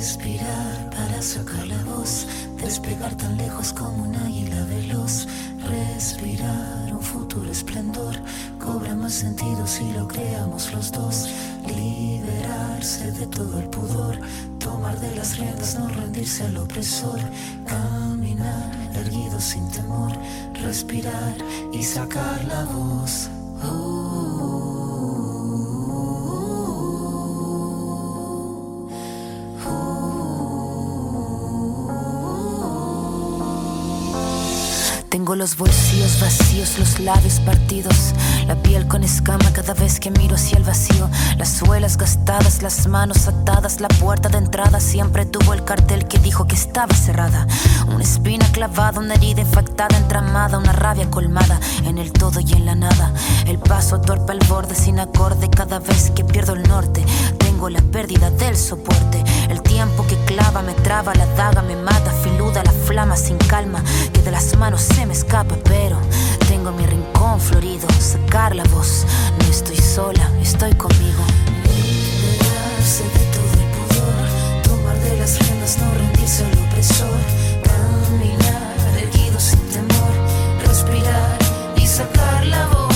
Respirar para sacar la voz, despegar tan lejos como un águila veloz. Respirar un futuro esplendor, cobra más sentido si lo creamos los dos. Liberarse de todo el pudor, tomar de las riendas, no rendirse al opresor. Caminar erguido sin temor, respirar y sacar la voz. Tengo los bolsillos vacíos, los labios partidos, la piel con escama cada vez que miro hacia el vacío. Las suelas gastadas, las manos atadas, la puerta de entrada siempre tuvo el cartel que dijo que estaba cerrada. Una espina clavada, una herida infectada, entramada, una rabia colmada en el todo y en la nada. El paso torpe al borde sin acorde cada vez que pierdo el norte. Tengo la pérdida del soporte, el tiempo que clava me traba, la daga me mata, filuda la flama sin calma, que de las manos se me escapa, pero tengo mi rincón florido, sacar la voz, no estoy sola, estoy conmigo. Liberarse de todo el pudor, tomar de las riendas, no rendirse al opresor. Caminar erguido sin temor, respirar y sacar la voz.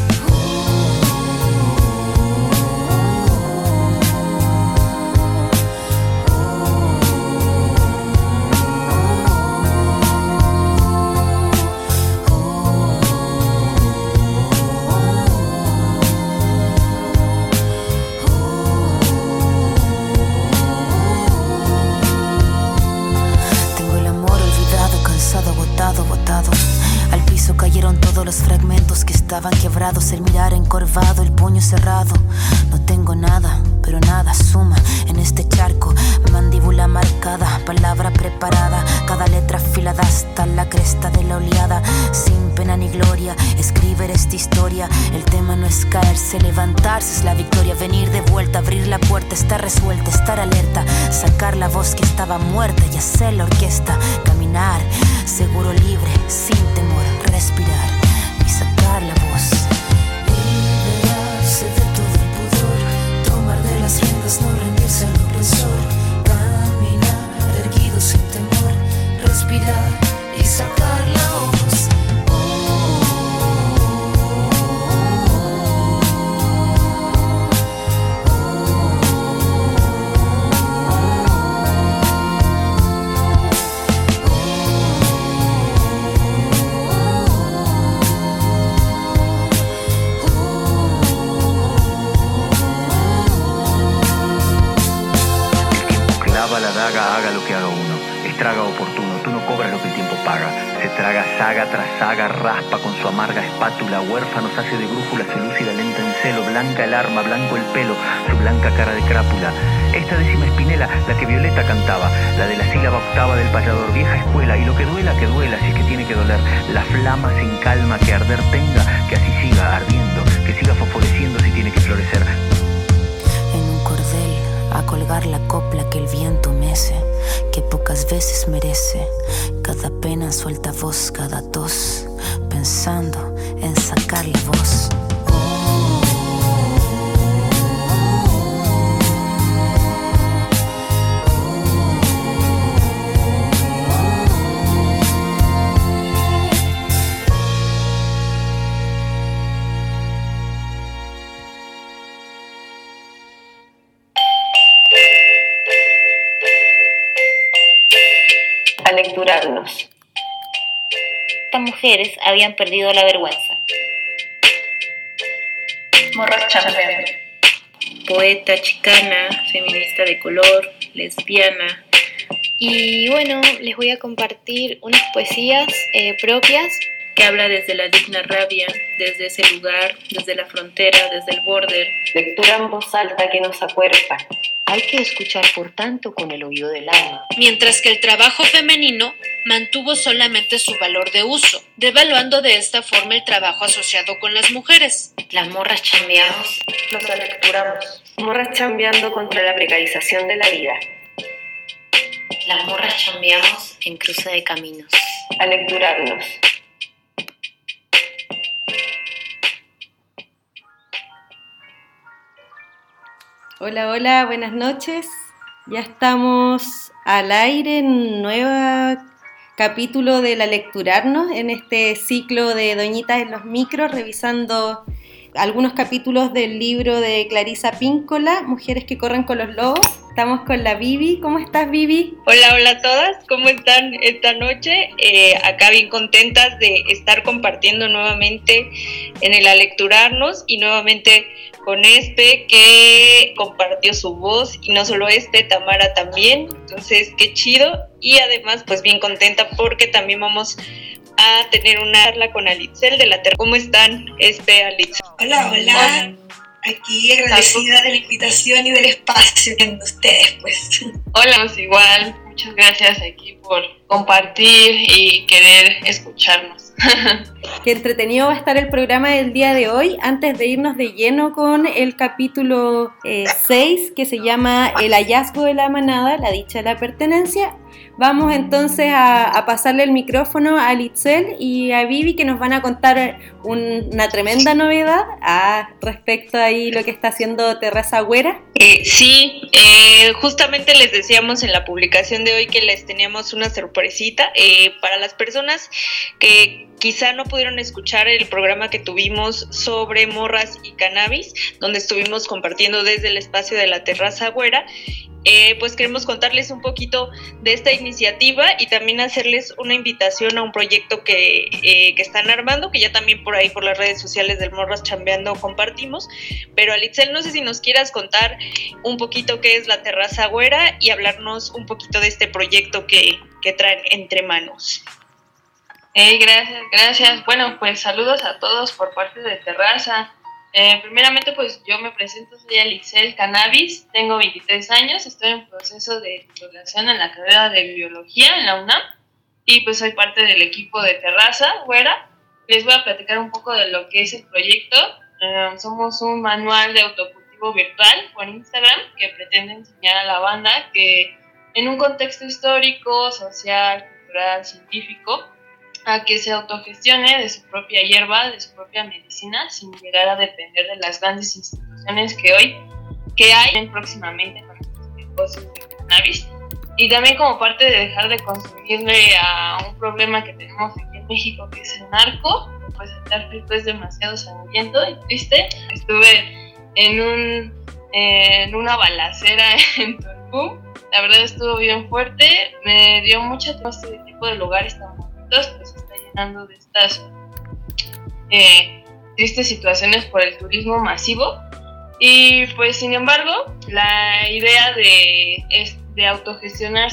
Botado. Al piso cayeron todos los fragmentos que estaban quebrados. El mirar encorvado, el puño cerrado. No tengo nada, pero nada suma en este charco. Mandíbula marcada, palabra preparada, cada letra afilada hasta la cresta de la oleada. Sin pena ni gloria, escribir esta historia. El tema no es caerse, levantarse es la victoria. Venir de vuelta, abrir la puerta, estar resuelta, estar alerta. Sacar la voz que estaba muerta y hacer la orquesta. Caminar, seguro, libre, sin temor, respirar y sacar la voz. Liberarse de todo el pudor, tomar de las riendas, no rendirse al opresor. Caminar erguido sin temor, respirar y sacar la voz. La daga, haga lo que haga uno, estraga oportuno, tú no cobras lo que el tiempo paga. Se traga saga tras saga, raspa con su amarga espátula, huérfanos hace de brújula, se lúcida lenta en celo, blanca el arma, blanco el pelo, su blanca cara de crápula. Esta décima espinela, la que Violeta cantaba, la de la sílaba octava del payador, vieja escuela, y lo que duela, si es que tiene que doler, la flama sin calma que arder tenga, que así siga ardiendo, que siga fosforeciendo si tiene que florecer. En un cordel, a colgar la copla que el viento mece, que pocas veces merece. Cada pena suelta voz, cada tos, pensando en sacar la voz. A lecturarnos. Estas mujeres habían perdido la vergüenza. Morras chambeando. Poeta, chicana, feminista de color, lesbiana. Y bueno, les voy a compartir unas poesías propias. Que habla desde la digna rabia, desde ese lugar, desde la frontera, desde el border. Lectura en voz alta que nos acuerpa. Hay que escuchar, por tanto, con el oído del alma. Mientras que el trabajo femenino mantuvo solamente su valor de uso, devaluando de esta forma el trabajo asociado con las mujeres. Las morras chambeamos. Nos alecturamos. Morras chambeando contra la precarización de la vida. Las morras chambeamos en cruce de caminos. A lecturarnos. Hola, hola, buenas noches. Ya estamos al aire en un nuevo capítulo de La Lecturarnos, en este ciclo de Doñitas en los Micros, revisando algunos capítulos del libro de Clarisa Píncola, Mujeres que corren con los lobos. Estamos con la Vivi. ¿Cómo estás, Vivi? Hola a todas. ¿Cómo están esta noche? Acá bien contentas de estar compartiendo nuevamente en el Alecturarnos y nuevamente con que compartió su voz, y no solo Tamara también. Entonces, qué chido. Y además, pues bien contenta porque también vamos a tener una charla con Alitzel de la Terra. ¿Cómo están, Alitzel? Hola. Aquí agradecida de la invitación y del espacio que tienen ustedes, pues. Hola, igual. Muchas gracias aquí por compartir y querer escucharnos. Qué entretenido va a estar el programa del día de hoy. Antes de irnos de lleno con el capítulo 6, que se llama El hallazgo de la manada, la dicha de la pertenencia, vamos entonces a pasarle el micrófono a Alitzel y a Vivi, que nos van a contar una tremenda novedad respecto ahí lo que está haciendo Terraza Güera. Sí, justamente les decíamos en la publicación de hoy que les teníamos una sorpresita para las personas que quizá no pudieron escuchar el programa que tuvimos sobre morras y cannabis, donde estuvimos compartiendo desde el espacio de la Terraza Güera. Pues queremos contarles un poquito de esta iniciativa y también hacerles una invitación a un proyecto que están armando, que ya también por ahí por las redes sociales del Morras Chambeando compartimos. Pero Alitzel, no sé si nos quieras contar un poquito qué es la Terraza Güera y hablarnos un poquito de este proyecto que traen entre manos. Gracias. Bueno, pues saludos a todos por parte de Terraza. Primeramente, pues yo me presento, soy Alitzel Cannabis, tengo 23 años, estoy en proceso de titulación en la carrera de Biología en la UNAM y pues soy parte del equipo de Terraza Güera. Les voy a platicar un poco de lo que es el proyecto. Somos un manual de autocultivo virtual por Instagram que pretende enseñar a la banda que en un contexto histórico, social, cultural, científico, a que se autogestione de su propia hierba, de su propia medicina, sin llegar a depender de las grandes instituciones que hay próximamente con los negocios de cannabis. Y también como parte de dejar de consumirle a un problema que tenemos aquí en México, que es el narco, pues el tráfico es demasiado sangriento y triste. Estuve en una balacera en Tulum, la verdad estuvo bien fuerte, me dio mucha tristeza este tipo de lugares tan pues se está llenando de estas tristes situaciones por el turismo masivo. Y pues sin embargo la idea de autogestionarnos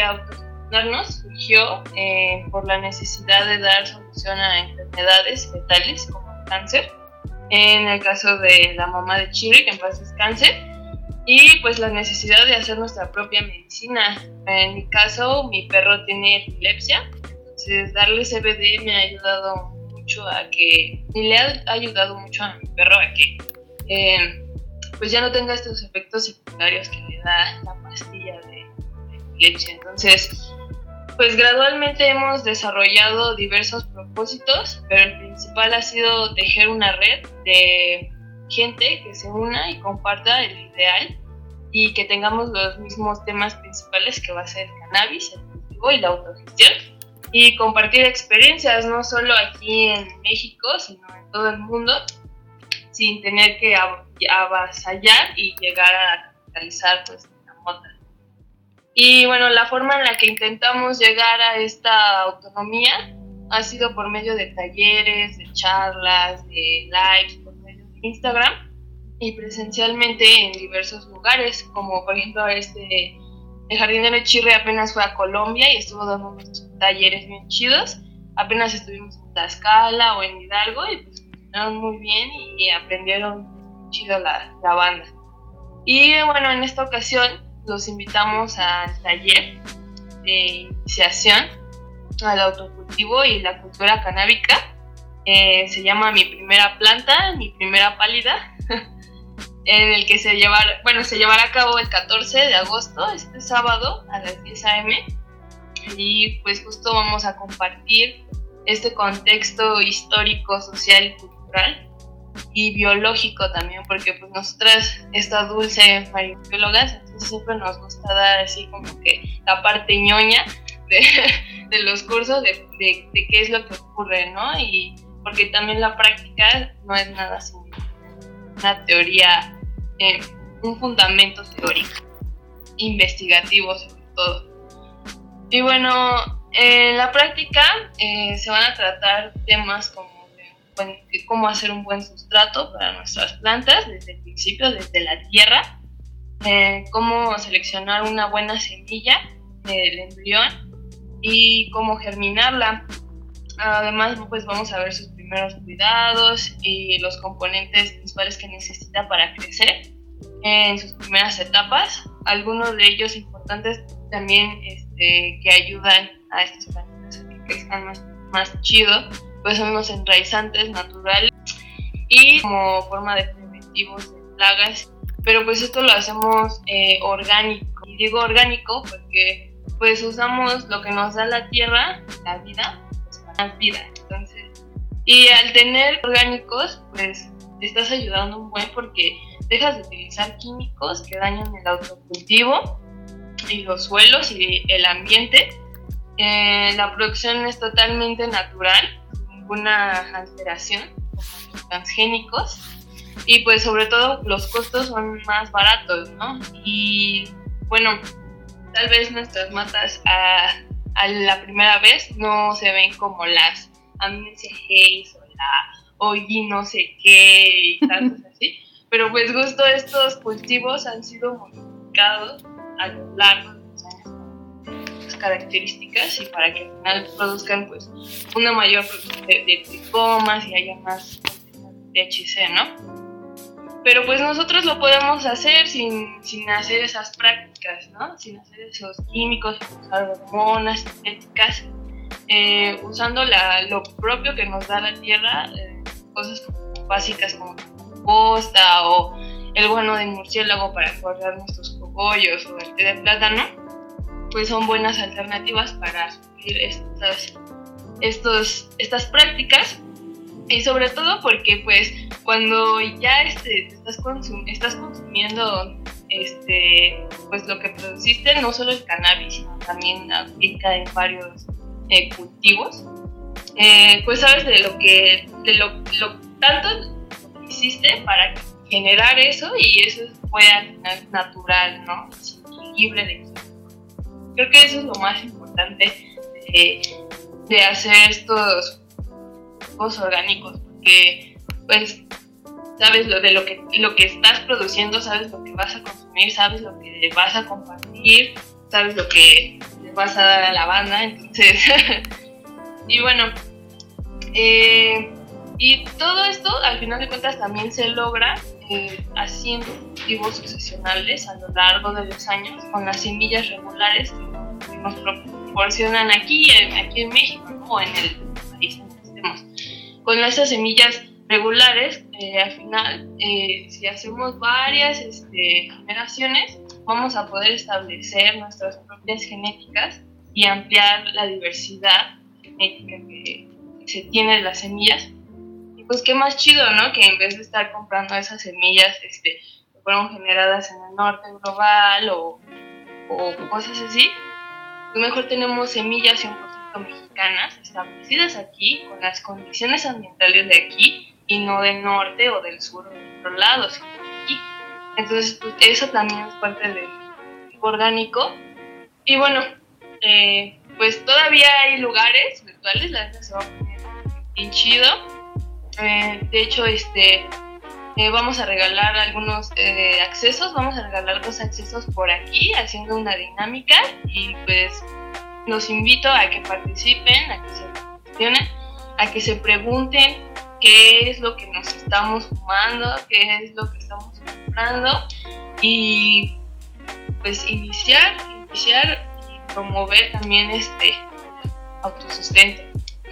surgió por la necesidad de dar solución a enfermedades letales como el cáncer, en el caso de la mamá de Chile, que en paz descanse, y pues la necesidad de hacer nuestra propia medicina. En mi caso, mi perro tiene epilepsia. Entonces, darle CBD me ha ayudado mucho le ha ayudado mucho a mi perro a que pues ya no tenga estos efectos secundarios que le da la pastilla de epilepsia. Entonces, pues gradualmente hemos desarrollado diversos propósitos, pero el principal ha sido tejer una red de gente que se una y comparta el ideal y que tengamos los mismos temas principales, que va a ser el cannabis, el cultivo y la autogestión. Y compartir experiencias, no solo aquí en México, sino en todo el mundo, sin tener que avasallar y llegar a capitalizar pues la mota. Y bueno, la forma en la que intentamos llegar a esta autonomía ha sido por medio de talleres, de charlas, de lives, por medio de Instagram y presencialmente en diversos lugares, como por ejemplo el jardinero Chirre apenas fue a Colombia y estuvo dando unos talleres bien chidos. Apenas estuvimos en Tlaxcala o en Hidalgo y pues funcionaron muy bien y aprendieron chido la banda. Y bueno, en esta ocasión los invitamos al taller de iniciación al autocultivo y la cultura canábica. Se llama Mi Primera Planta, Mi Primera Pálida, en el que se llevará a cabo el 14 de agosto, este sábado, a las 10 a.m. Y pues justo vamos a compartir este contexto histórico, social y cultural y biológico también, porque pues nosotras, esta dulce maribiólogas, entonces siempre nos gusta dar así como que la parte ñoña de los cursos, de qué es lo que ocurre, ¿no? Y porque también la práctica no es nada sin una teoría, un fundamento teórico, investigativo sobre todo. Y bueno, en la práctica se van a tratar temas como de cómo hacer un buen sustrato para nuestras plantas desde el principio, desde la tierra, cómo seleccionar una buena semilla del embrión y cómo germinarla. Además, pues vamos a ver sus primeros cuidados y los componentes principales que necesita para crecer en sus primeras etapas. Algunos de ellos importantes también que ayudan a estas plantas a que crezcan más chido, pues son los enraizantes naturales y como forma de preventivos de plagas. Pero pues esto lo hacemos orgánico. Y digo orgánico porque pues usamos lo que nos da la tierra, la vida, pues para vida. Entonces, y al tener orgánicos, pues te estás ayudando un buen porque dejas de utilizar químicos que dañan el autocultivo y los suelos y el ambiente. La producción es totalmente natural, sin ninguna alteración, como los transgénicos, y pues sobre todo los costos son más baratos, ¿no? Y bueno, tal vez nuestras matas a la primera vez no se ven como las Amencia Hayes o la Oyi no sé qué y tantos así, pero pues justo estos cultivos han sido modificados a lo largo de los años con sus características y para que al final produzcan pues una mayor producción de tricomas y haya más THC, ¿no? Pero pues nosotros lo podemos hacer sin hacer esas prácticas, ¿no? Sin hacer esos químicos, sin usar hormonas sintéticas, usando lo propio que nos da la tierra, cosas básicas como composta o el guano de murciélago para guardar nuestros cogollos o el té de plátano, pues son buenas alternativas para suplir estas prácticas. Y sobre todo porque pues cuando ya estás consumiendo pues lo que produciste, no solo el cannabis, sino también aplica en varios cultivos, pues sabes de lo tanto que hiciste para generar eso, y eso fue al final natural, ¿no? Libre de químicos. Creo que eso es lo más importante de hacer estos orgánicos, porque pues sabes lo que estás produciendo, sabes lo que vas a consumir, sabes lo que vas a compartir, sabes lo que le vas a dar a la banda, entonces y bueno, y todo esto al final de cuentas también se logra haciendo cultivos sucesionales a lo largo de los años con las semillas regulares que nos proporcionan aquí en México, ¿no? O en el país en el que estemos. Con esas semillas regulares, al final, si hacemos varias generaciones, vamos a poder establecer nuestras propias genéticas y ampliar la diversidad genética que se tiene de las semillas. Y pues qué más chido, ¿no? Que en vez de estar comprando esas semillas que fueron generadas en el norte global o cosas así, pues mejor tenemos semillas 100% mexicanas establecidas aquí, con las condiciones ambientales de aquí y no del norte o del sur o de otro lado, sino de aquí. Entonces, pues, eso también es parte del orgánico. Y bueno, pues todavía hay lugares virtuales, la gente se va a poner bien chido. De hecho, vamos a regalar algunos accesos, vamos a regalar 2 accesos por aquí, haciendo una dinámica, y pues los invito a que participen, a que se cuestionen, a que se pregunten qué es lo que nos estamos fumando, qué es lo que estamos comprando, y pues iniciar y promover también autosustento.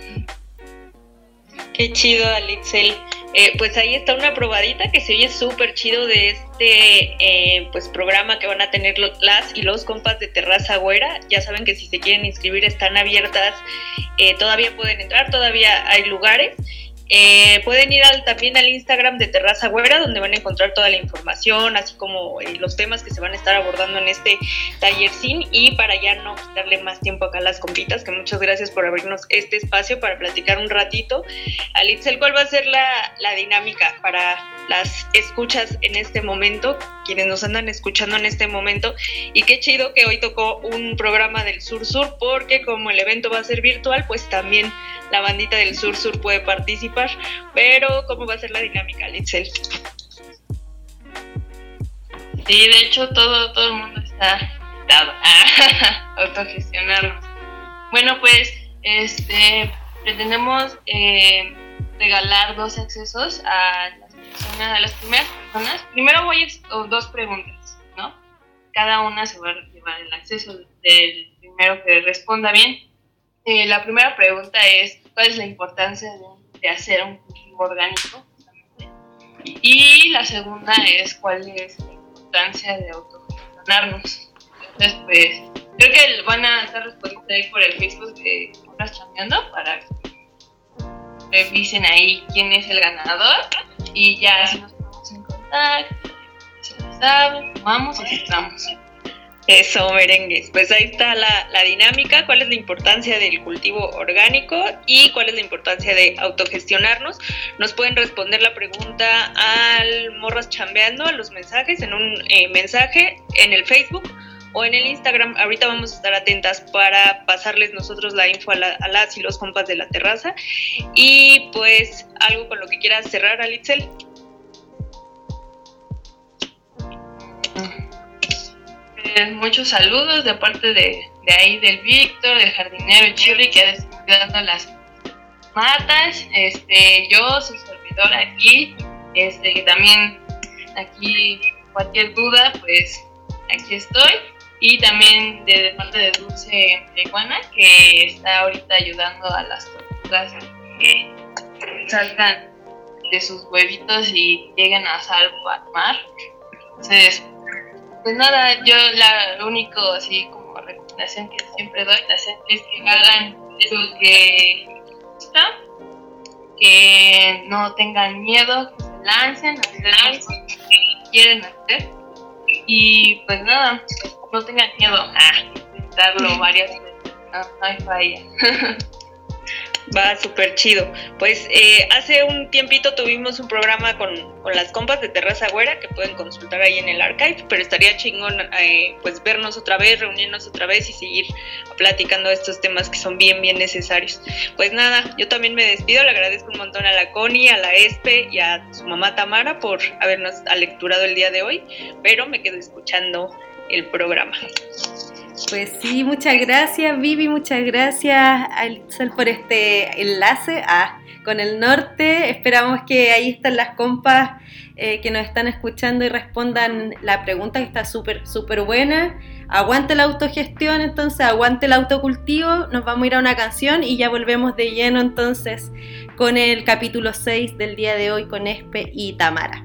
Qué chido, Alitzel. Pues ahí está una probadita que se oye súper chido de pues programa que van a tener las y los compas de Terraza Güera. Ya saben que si se quieren inscribir están abiertas, todavía pueden entrar, todavía hay lugares. Pueden ir también al Instagram de Terraza Güera, donde van a encontrar toda la información, así como los temas que se van a estar abordando en este tallercín. Y para ya no quitarle más tiempo acá a las compitas, que muchas gracias por abrirnos este espacio para platicar un ratito. Alitzel, ¿cuál va a ser la dinámica para las escuchas en este momento, quienes nos andan escuchando en este momento? Y qué chido que hoy tocó un programa del Sur Sur, porque como el evento va a ser virtual, pues también la bandita del Sur Sur puede participar. Pero ¿cómo va a ser la dinámica, Alitzel? Sí, de hecho todo el mundo está invitado a autogestionarnos. Bueno, pues pretendemos regalar 2 accesos a las primeras personas. Primero voy a 2 preguntas, ¿no? Cada una se va a llevar el acceso del primero que responda bien. La primera pregunta es: ¿cuál es la importancia de hacer un cultivo orgánico? Y la segunda es: ¿cuál es la importancia de autogestionarnos? Entonces, pues, creo que van a estar respondiendo ahí por el Facebook de Morras Chambeando para que revisen ahí quién es el ganador y ya así nos ponemos en contacto, se lo saben, vamos y estamos. Eso, merengues. Pues ahí está la dinámica. ¿Cuál es la importancia del cultivo orgánico y cuál es la importancia de autogestionarnos? Nos pueden responder la pregunta al Morras Chambeando, a los mensajes, en un mensaje en el Facebook o en el Instagram. Ahorita vamos a estar atentas para pasarles nosotros la info a las y los compas de la terraza. Y pues, algo con lo que quieras cerrar, Alitzel. Muchos saludos de parte de ahí del Víctor, del jardinero Chirri, que ha estado cuidando las matas. Yo, su servidora aquí, que también aquí cualquier duda, pues aquí estoy. Y también de parte de Dulce Iguana, que está ahorita ayudando a las tortugas a que salgan de sus huevitos y lleguen a salvo al mar. Entonces, pues nada, yo lo único así como recomendación que siempre doy es que hagan lo que gusta, que no tengan miedo, que se lancen a hacer lo que quieren hacer y pues nada, no tengan miedo a intentarlo varias veces, no hay falla. Va súper chido. Pues hace un tiempito tuvimos un programa con las compas de Terraza Güera, que pueden consultar ahí en el archive, pero estaría chingón pues vernos otra vez, reunirnos otra vez y seguir platicando de estos temas que son bien necesarios. Pues nada, yo también me despido, le agradezco un montón a la Connie, a la Espe y a su mamá Tamara por habernos alecturado el día de hoy, pero me quedo escuchando el programa. Pues sí, muchas gracias Vivi, muchas gracias Alitzel por este enlace con el norte. Esperamos que ahí están las compas que nos están escuchando y respondan la pregunta, que está súper buena. Aguante la autogestión, entonces aguante el autocultivo. Nos vamos a ir a una canción y ya volvemos de lleno entonces con el capítulo 6 del día de hoy con Espe y Tamara.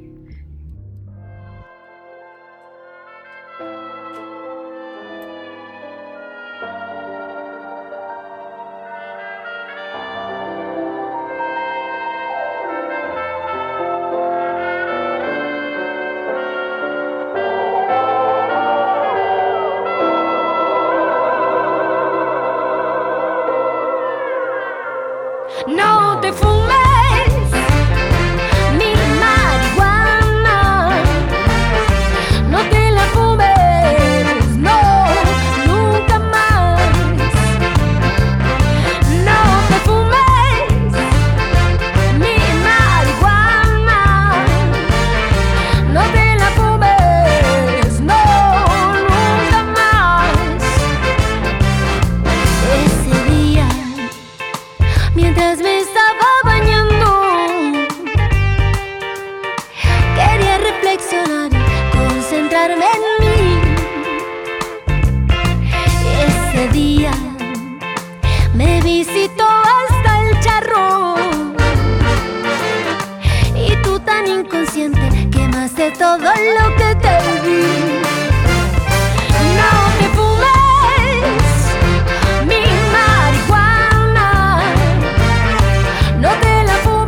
No te fumes mi marihuana, no te la fumes, no, nunca más. No te fumes mi marihuana, no te la fumes, no, nunca más. Ese día, mientras me estaba bañando, quería reflexionar y concentrarme en mí. Ese día me visitó hasta el charro y tú tan inconsciente quemaste todo lo que te di. No te fumes mi marihuana, no te la fumes.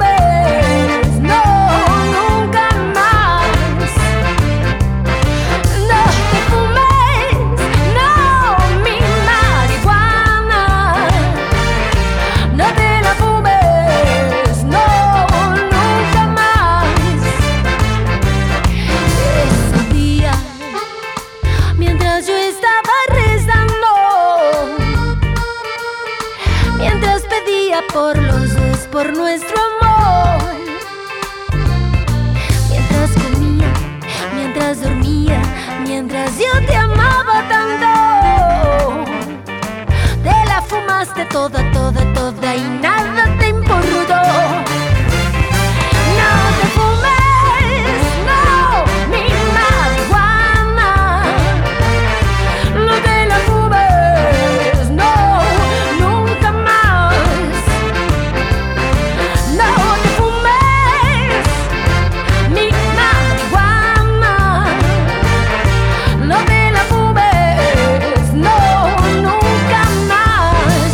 por los dos, por nuestro amor. Mientras comía, mientras dormía, mientras yo te amaba tanto, te la fumaste toda, toda, toda y nada te importó. No te fumes, no, mi marihuana, no te la fumes, no, nunca más. No te fumes, mi marihuana, no te la fumes, no, nunca más.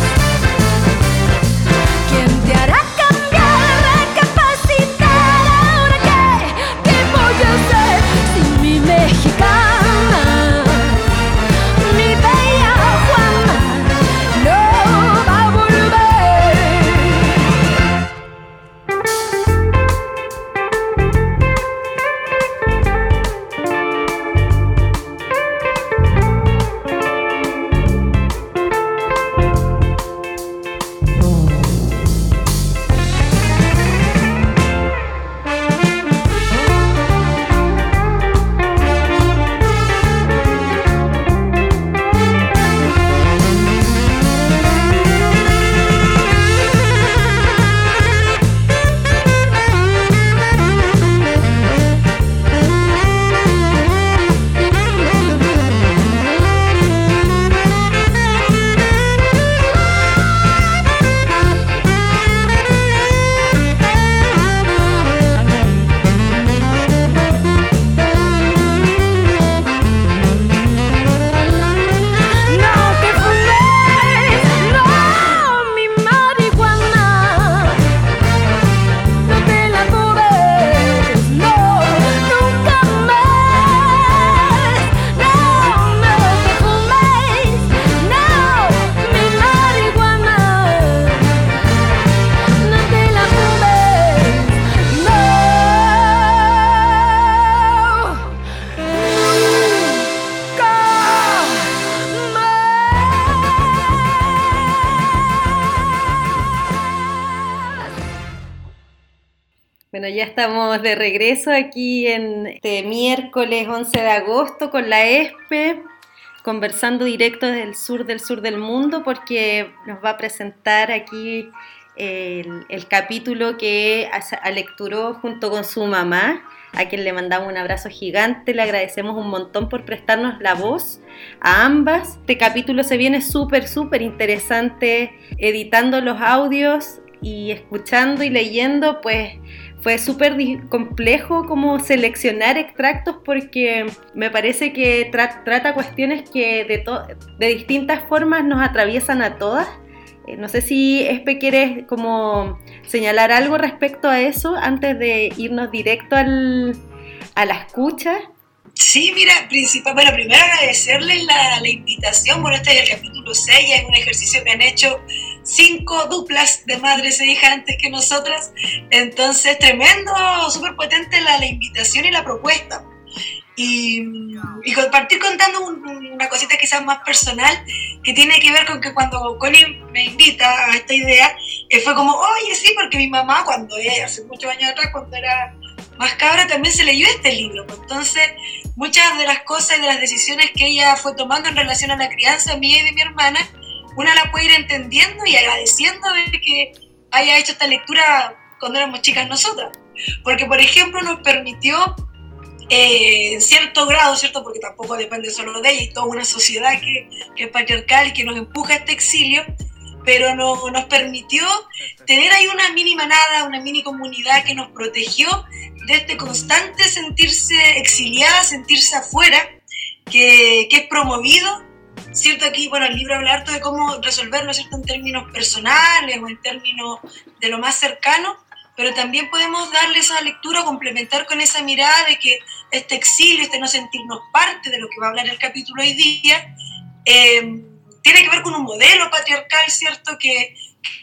¿Quién te hará cambiar, recapacitar? Ahora qué voy a hacer sin mi mexicana, mi bella Juana, no va a volver. No te fumes, no, mi marihuana, no te la fumes, no, nunca más. No, no te fumes, no, mi marihuana, no te la fumes, Bueno, ya estamos de regreso aquí en este miércoles 11 de agosto con la ESPE, conversando directo desde el sur del mundo, porque nos va a presentar aquí el capítulo que lecturó junto con su mamá, a quien le mandamos un abrazo gigante, le agradecemos un montón por prestarnos la voz a ambas. Este capítulo se viene súper interesante, editando los audios y escuchando y leyendo, pues fue súper complejo como seleccionar extractos, porque me parece que trata cuestiones que de distintas formas nos atraviesan a todas. No sé si Espe quieres como señalar algo respecto a eso antes de irnos directo a la escucha. Sí, mira, primero agradecerles la invitación. Bueno, este es el capítulo 6, es un ejercicio que han hecho 5 duplas de madres e hijas antes que nosotras. Entonces, tremendo, súper potente la invitación y la propuesta. Y compartir contando una cosita quizás más personal, que tiene que ver con que cuando Connie me invita a esta idea, fue como, oye, sí, porque mi mamá, hace muchos años atrás, cuando era más cabra, también se leyó este libro. Entonces, muchas de las cosas y de las decisiones que ella fue tomando en relación a la crianza mía y de mi hermana, una la puede ir entendiendo y agradeciendo de que haya hecho esta lectura cuando éramos chicas nosotras. Porque, por ejemplo, nos permitió, en cierto grado, ¿cierto? Porque tampoco depende solo de ella, y toda una sociedad que es patriarcal y que nos empuja a este exilio, pero nos permitió tener ahí una mini manada, una mini comunidad que nos protegió de este constante sentirse exiliada, sentirse afuera, que es promovido, ¿cierto? Aquí, bueno, el libro habla harto de cómo resolverlo, ¿cierto? En términos personales o en términos de lo más cercano, pero también podemos darle esa lectura, complementar con esa mirada de que este exilio, este no sentirnos parte de lo que va a hablar el capítulo hoy día, tiene que ver con un modelo patriarcal, ¿cierto? Que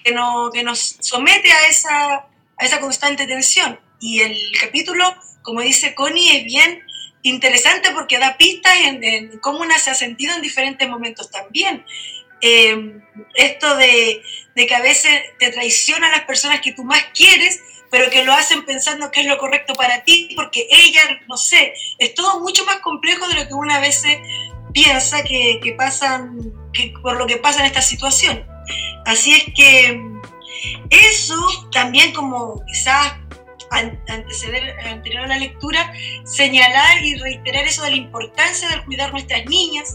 nos somete a esa constante tensión. Y el capítulo, como dice Connie, es bien interesante porque da pistas en cómo una se ha sentido en diferentes momentos también. Esto de de que a veces te traicionan las personas que tú más quieres, pero que lo hacen pensando que es lo correcto para ti, porque ella, no sé, es todo mucho más complejo de lo que uno a veces piensa que por lo que pasa en esta situación. Así es que eso también, como quizás anterior a la lectura, señalar y reiterar eso de la importancia de cuidar nuestras niñas,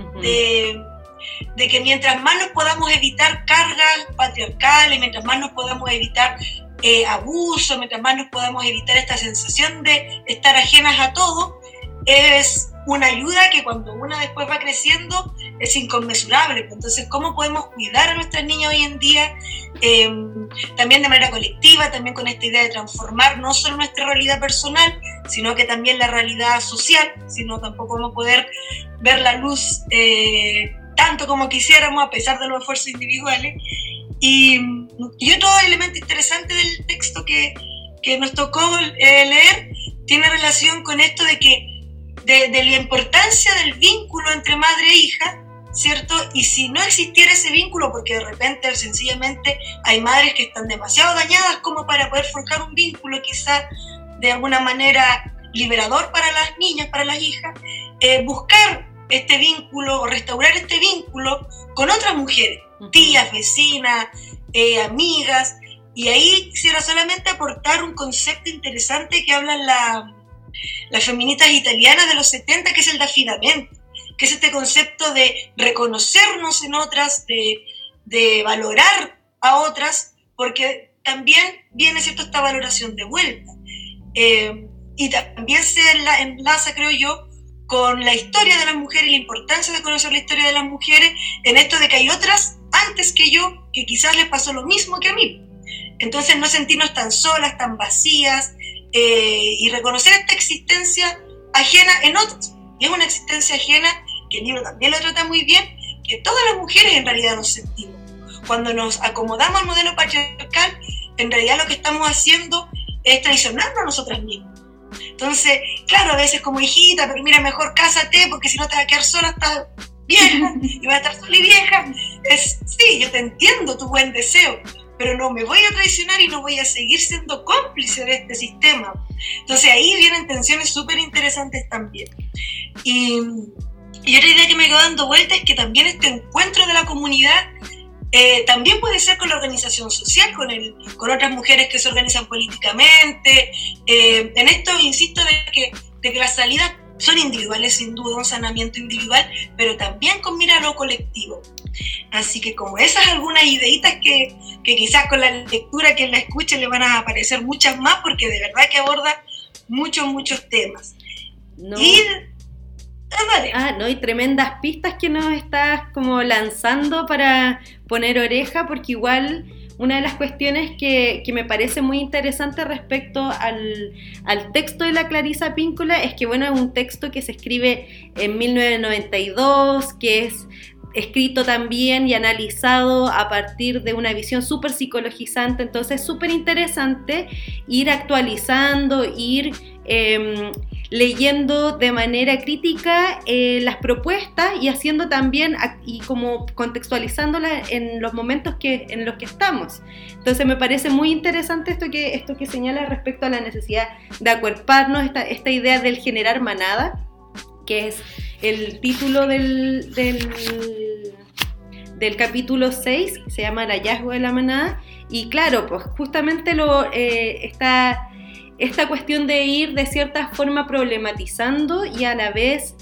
de que mientras más nos podamos evitar cargas patriarcales, mientras más nos podamos evitar abuso, mientras más nos podamos evitar esta sensación de estar ajenas a todo, es una ayuda que cuando una después va creciendo es inconmensurable. Entonces, ¿cómo podemos cuidar a nuestras niñas hoy en día? También de manera colectiva, también con esta idea de transformar no solo nuestra realidad personal, sino que también la realidad social, sino tampoco vamos a poder ver la luz tanto como quisiéramos a pesar de los esfuerzos individuales. Y otro elemento interesante del texto que nos tocó leer tiene relación con esto de la importancia del vínculo entre madre e hija, ¿cierto? Y si no existiera ese vínculo, porque de repente sencillamente hay madres que están demasiado dañadas como para poder forjar un vínculo quizás de alguna manera liberador para las niñas, para las hijas, buscar este vínculo o restaurar este vínculo con otras mujeres, tías, vecinas, amigas. Y ahí quisiera solamente aportar un concepto interesante que hablan las feministas italianas de los 70, que es el de affidamento, que es este concepto de reconocernos en otras, de valorar a otras, porque también viene, ¿cierto?, esta valoración de vuelta. Y también se enlaza, creo yo, con la historia de las mujeres y la importancia de conocer la historia de las mujeres en esto de que hay otras antes que yo que quizás les pasó lo mismo que a mí. Entonces no sentirnos tan solas, tan vacías, y reconocer esta existencia ajena en otros. Y es una existencia ajena que el libro también lo trata muy bien, que todas las mujeres en realidad nos sentimos. Cuando nos acomodamos al modelo patriarcal, en realidad lo que estamos haciendo es traicionarnos a nosotras mismas. Entonces, claro, a veces como hijita, pero mira, mejor cásate, porque si no te vas a quedar sola hasta vieja, y vas a estar sola y vieja. Sí, yo te entiendo tu buen deseo, pero no me voy a traicionar y no voy a seguir siendo cómplice de este sistema. Entonces ahí vienen tensiones súper interesantes también. Y otra idea que me quedó dando vuelta es que también este encuentro de la comunidad también puede ser con la organización social, con otras mujeres que se organizan políticamente. En esto insisto de que las salidas son individuales, sin duda, un sanamiento individual, pero también con mira a lo colectivo. Así que como esas algunas ideitas que quizás con la lectura que la escuchen le van a aparecer muchas más, porque de verdad que aborda muchos temas. No. Y tremendas pistas que nos estás como lanzando para poner oreja, porque igual una de las cuestiones que me parece muy interesante respecto al texto de la Clarisa Píncola es que, bueno, es un texto que se escribe en 1992, que es escrito también y analizado a partir de una visión súper psicologizante. Entonces es súper interesante ir actualizando, ir leyendo de manera crítica las propuestas y haciendo también y como contextualizándolas en los momentos en los que estamos. Entonces me parece muy interesante esto que señala respecto a la necesidad de acuerparnos, esta idea del generar manada, que es el título del capítulo 6, que se llama El hallazgo de la manada. Y claro, pues justamente esta cuestión de ir de cierta forma problematizando y a la vez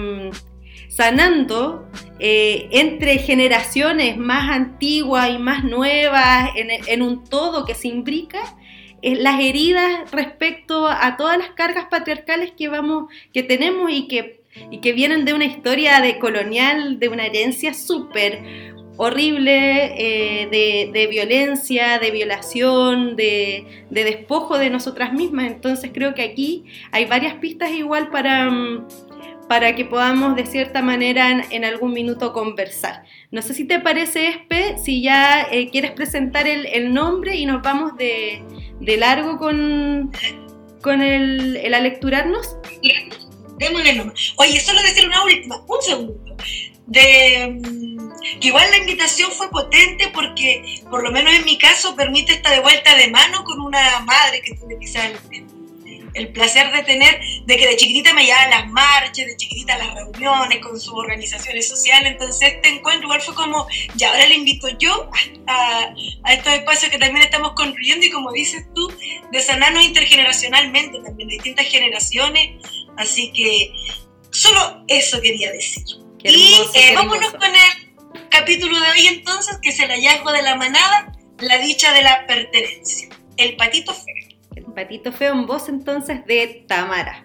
sanando entre generaciones más antiguas y más nuevas en un todo que se imbrica, las heridas respecto a todas las cargas patriarcales que tenemos y que vienen de una historia colonial, de una herencia súper horrible, de violencia, de violación, de despojo de nosotras mismas. Entonces creo que aquí hay varias pistas igual para que podamos de cierta manera en algún minuto conversar. No sé si te parece, Espe, si ya quieres presentar el nombre y nos vamos de largo con el alecturarnos. Démosle nomás. Oye, solo decir una última, un segundo. que igual la invitación fue potente porque, por lo menos en mi caso, permite esta de vuelta de mano con una madre que tuve quizás el placer de tener, de que de chiquitita me llevaban las marchas, de chiquitita a las reuniones con sus organizaciones sociales. Entonces este encuentro igual fue como, ya ahora le invito yo a estos espacios que también estamos construyendo, y como dices tú, de sanarnos intergeneracionalmente también, de distintas generaciones. Así que solo eso quería decir. Hermoso, y vámonos con el capítulo de hoy entonces, que es el hallazgo de la manada, la dicha de la pertenencia, el patito feo. El patito feo, en voz entonces de Tamara.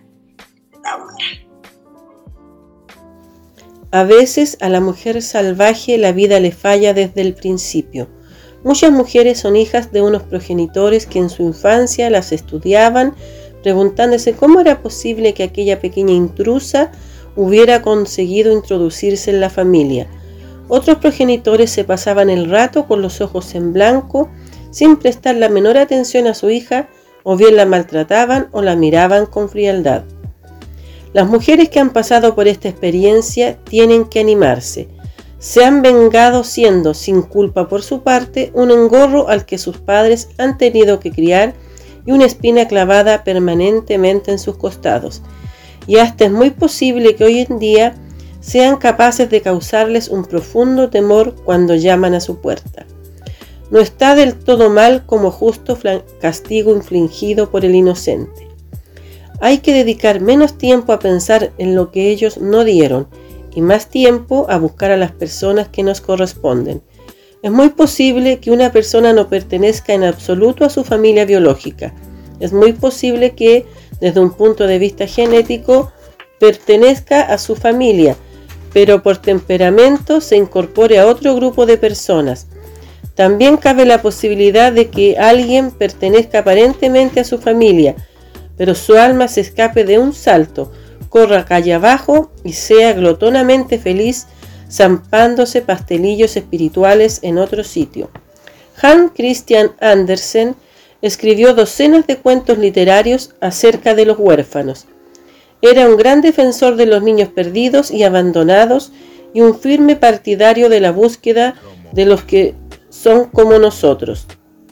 A veces a la mujer salvaje la vida le falla desde el principio. Muchas mujeres son hijas de unos progenitores que en su infancia las estudiaban, preguntándose cómo era posible que aquella pequeña intrusa hubiera conseguido introducirse en la familia. Otros progenitores se pasaban el rato con los ojos en blanco, sin prestar la menor atención a su hija, o bien la maltrataban o la miraban con frialdad. Las mujeres que han pasado por esta experiencia tienen que animarse. Se han vengado siendo, sin culpa por su parte, un engorro al que sus padres han tenido que criar y una espina clavada permanentemente en sus costados. Y hasta es muy posible que hoy en día sean capaces de causarles un profundo temor cuando llaman a su puerta. No está del todo mal como justo castigo infligido por el inocente. Hay que dedicar menos tiempo a pensar en lo que ellos no dieron y más tiempo a buscar a las personas que nos corresponden. Es muy posible que una persona no pertenezca en absoluto a su familia biológica. Es muy posible que, desde un punto de vista genético, pertenezca a su familia, pero por temperamento se incorpore a otro grupo de personas. También cabe la posibilidad de que alguien pertenezca aparentemente a su familia, pero su alma se escape de un salto, corra calle abajo y sea glotonamente feliz zampándose pastelillos espirituales en otro sitio. Hans Christian Andersen escribió docenas de cuentos literarios acerca de los huérfanos. Era un gran defensor de los niños perdidos y abandonados y un firme partidario de la búsqueda de los que son como nosotros.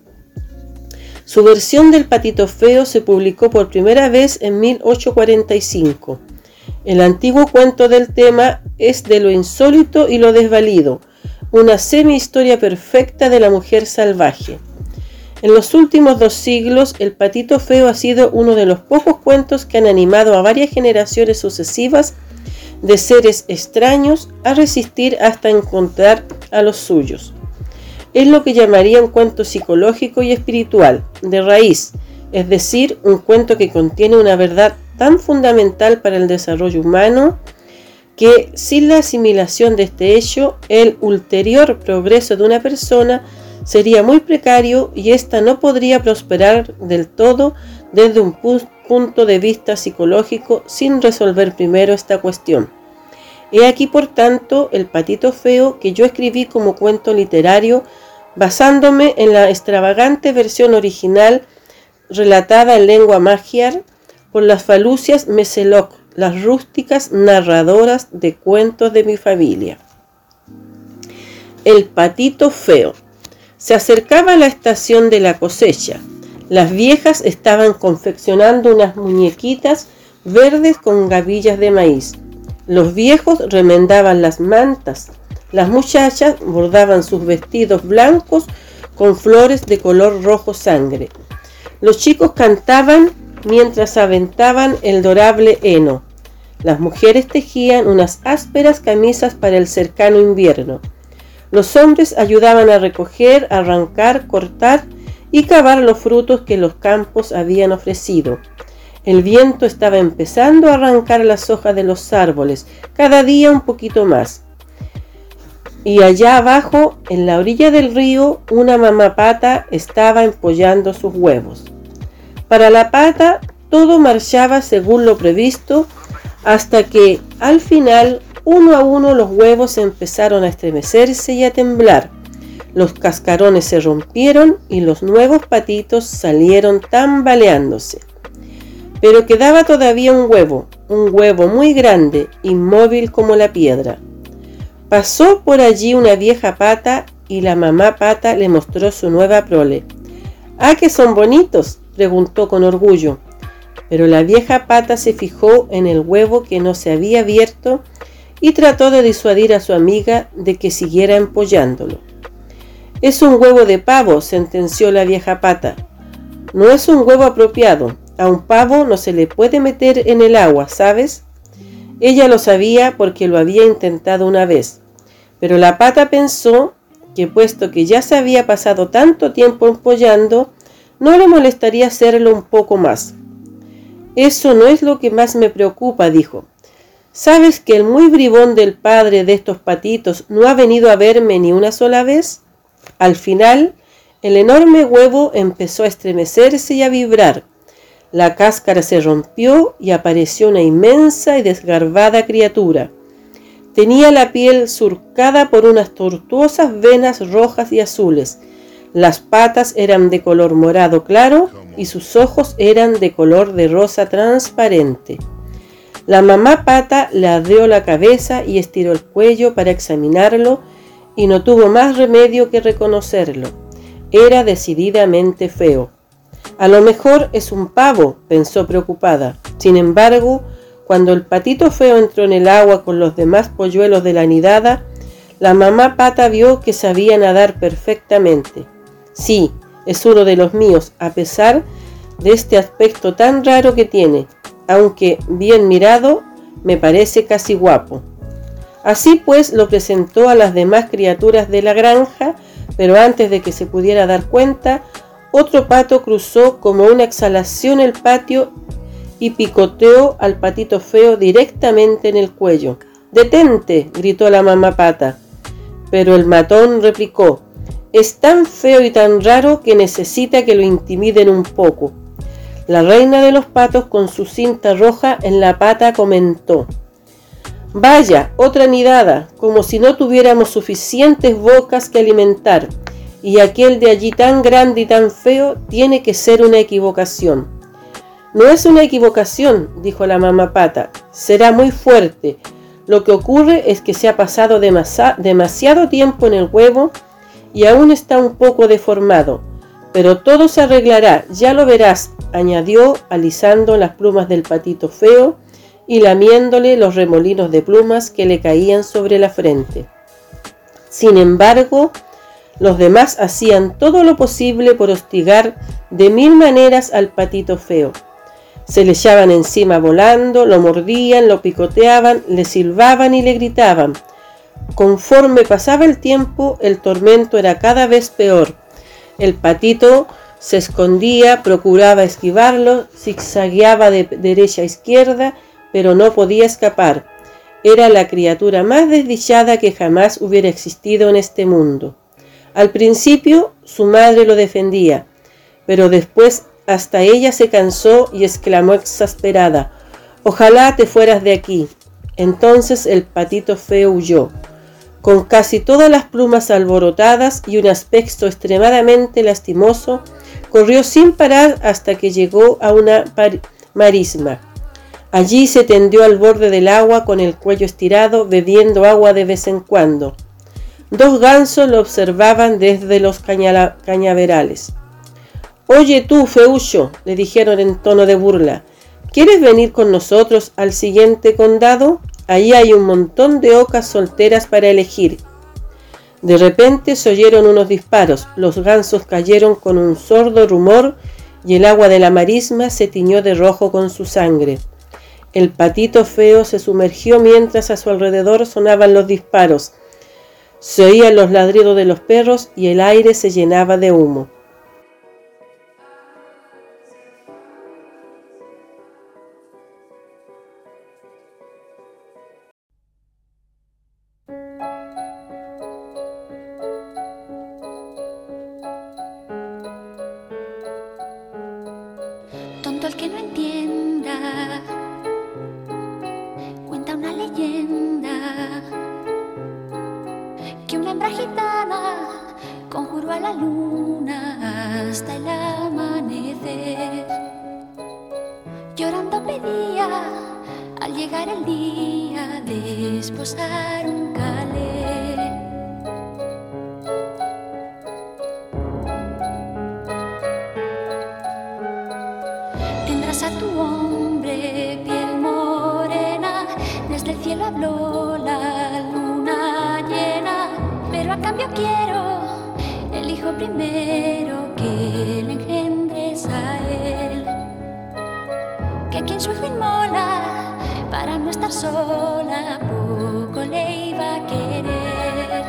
Su versión del Patito Feo se publicó por primera vez en 1845. El antiguo cuento del tema es de lo insólito y lo desvalido, una semi-historia perfecta de la mujer salvaje. En los últimos 2 siglos, el Patito Feo ha sido uno de los pocos cuentos que han animado a varias generaciones sucesivas de seres extraños a resistir hasta encontrar a los suyos. Es lo que llamaría un cuento psicológico y espiritual, de raíz, es decir, un cuento que contiene una verdad tan fundamental para el desarrollo humano que sin la asimilación de este hecho, el ulterior progreso de una persona sería muy precario y ésta no podría prosperar del todo desde un punto de vista psicológico sin resolver primero esta cuestión. He aquí, por tanto, el Patito Feo que yo escribí como cuento literario basándome en la extravagante versión original relatada en lengua magiar por las falucias Meseloc, las rústicas narradoras de cuentos de mi familia. El Patito Feo. Se acercaba la estación de la cosecha. Las viejas estaban confeccionando unas muñequitas verdes con gavillas de maíz. Los viejos remendaban las mantas. Las muchachas bordaban sus vestidos blancos con flores de color rojo sangre. Los chicos cantaban mientras aventaban el dorable heno. Las mujeres tejían unas ásperas camisas para el cercano invierno. Los hombres ayudaban a recoger, arrancar, cortar y cavar los frutos que los campos habían ofrecido. El viento estaba empezando a arrancar las hojas de los árboles, cada día un poquito más. Y allá abajo, en la orilla del río, una mamá pata estaba empollando sus huevos. Para la pata, todo marchaba según lo previsto, hasta que, al final, uno a uno los huevos empezaron a estremecerse y a temblar. Los cascarones se rompieron y los nuevos patitos salieron tambaleándose. Pero quedaba todavía un huevo muy grande, inmóvil como la piedra. Pasó por allí una vieja pata y la mamá pata le mostró su nueva prole. —¿Ah, que son bonitos? —preguntó con orgullo. Pero la vieja pata se fijó en el huevo que no se había abierto y trató de disuadir a su amiga de que siguiera empollándolo. —Es un huevo de pavo —sentenció la vieja pata—. No es un huevo apropiado. A un pavo no se le puede meter en el agua, ¿sabes? Ella lo sabía porque lo había intentado una vez, pero la pata pensó que puesto que ya se había pasado tanto tiempo empollando, no le molestaría hacerlo un poco más. Eso no es lo que más me preocupa, dijo. ¿Sabes que el muy bribón del padre de estos patitos no ha venido a verme ni una sola vez? Al final, el enorme huevo empezó a estremecerse y a vibrar. La cáscara se rompió y apareció una inmensa y desgarbada criatura. Tenía la piel surcada por unas tortuosas venas rojas y azules. Las patas eran de color morado claro y sus ojos eran de color de rosa transparente. La mamá pata ladeó la cabeza y estiró el cuello para examinarlo y no tuvo más remedio que reconocerlo. Era decididamente feo. A lo mejor es un pavo, pensó preocupada. Sin embargo, cuando el patito feo entró en el agua con los demás polluelos de la nidada, la mamá pata vio que sabía nadar perfectamente. Sí, es uno de los míos, a pesar de este aspecto tan raro que tiene, aunque bien mirado, me parece casi guapo. Así pues lo presentó a las demás criaturas de la granja, pero antes de que se pudiera dar cuenta, otro pato cruzó como una exhalación el patio y picoteó al patito feo directamente en el cuello. —¡Detente! —gritó la mamá pata. Pero el matón replicó: —Es tan feo y tan raro que necesita que lo intimiden un poco. La reina de los patos, con su cinta roja en la pata, comentó: —Vaya, otra nidada, como si no tuviéramos suficientes bocas que alimentar, y aquel de allí tan grande y tan feo tiene que ser una equivocación. —No es una equivocación —dijo la mamá pata—, será muy fuerte. Lo que ocurre es que se ha pasado demasiado tiempo en el huevo y aún está un poco deformado. Pero todo se arreglará, ya lo verás —añadió, alisando las plumas del patito feo y lamiéndole los remolinos de plumas que le caían sobre la frente. Sin embargo, los demás hacían todo lo posible por hostigar de mil maneras al patito feo. Se le echaban encima volando, lo mordían, lo picoteaban, le silbaban y le gritaban. Conforme pasaba el tiempo, el tormento era cada vez peor. El patito se escondía, procuraba esquivarlo, zigzagueaba de derecha a izquierda, pero no podía escapar. Era la criatura más desdichada que jamás hubiera existido en este mundo. Al principio su madre lo defendía, pero después hasta ella se cansó y exclamó exasperada: «Ojalá te fueras de aquí». Entonces el patito feo huyó, con casi todas las plumas alborotadas y un aspecto extremadamente lastimoso. Corrió sin parar hasta que llegó a una marisma. Allí se tendió al borde del agua con el cuello estirado, bebiendo agua de vez en cuando. Dos gansos lo observaban desde los cañaverales. «Oye tú, feucho», le dijeron en tono de burla, «¿quieres venir con nosotros al siguiente condado? Allí hay un montón de ocas solteras para elegir». De repente se oyeron unos disparos, los gansos cayeron con un sordo rumor y el agua de la marisma se tiñó de rojo con su sangre. El patito feo se sumergió mientras a su alrededor sonaban los disparos. Se oían los ladridos de los perros y el aire se llenaba de humo. Tonto el que no entienda, cuenta una leyenda que una hembra gitana conjuró a la luna hasta el amanecer. Llorando pedía al llegar el día de esposar un calé. Tendrás a tu hombre piel morena, desde el cielo habló la luna llena, pero a cambio quiero el hijo primero que le engendres a él, que quien su hijo inmola para no estar sola, poco le iba a querer.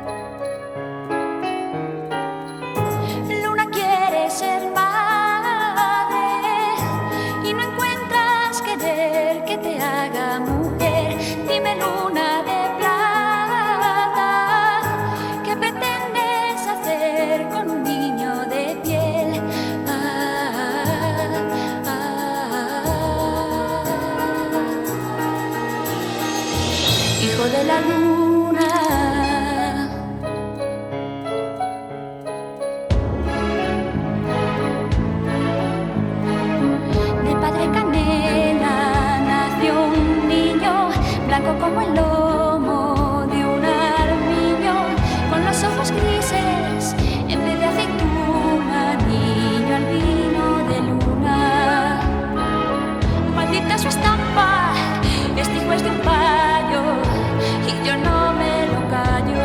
Luna quiere ser madre y no encuentras querer que te haga mujer. Dime, luna de plata, ¿qué pretendes hacer con un niño de piel? Hijo de la luna, de padre canela nació un niño, blanco como el lomo de un armiño, con los ojos grises en vez de aceituna, niño albino de luna. Maldita su estampa, este hijo es de un payo y yo no me lo callo.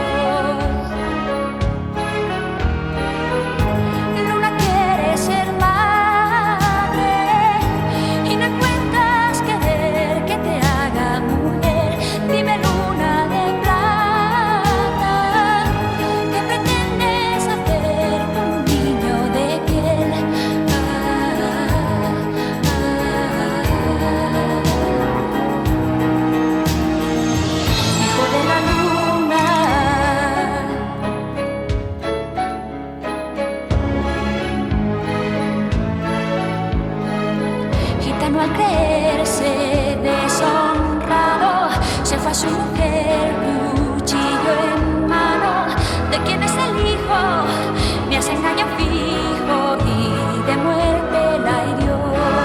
Luna quiere ser madre y no encuentras querer que te haga mujer. Dime, luna de plata, ¿qué pretendes hacer con un niño de piel? Hijo de la luna, gitano al creerse deshonrado, se fue a su mujer, cuchillo en mano. ¿De quién es el hijo? Me hace engaño fijo y de muerte la hirió.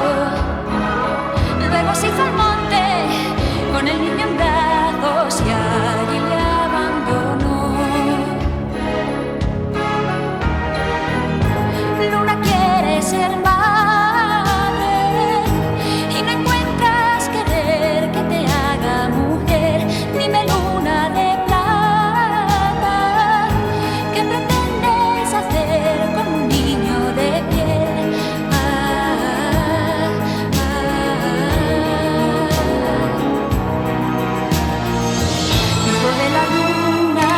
Luego se hizo al monte con el niño en brazos y allí le abandonó. Luna quiere ser madre y no encuentras querer que te haga mujer. Dime, luna de plata, ¿qué pretendes hacer con un niño de piel? Hijo de la luna,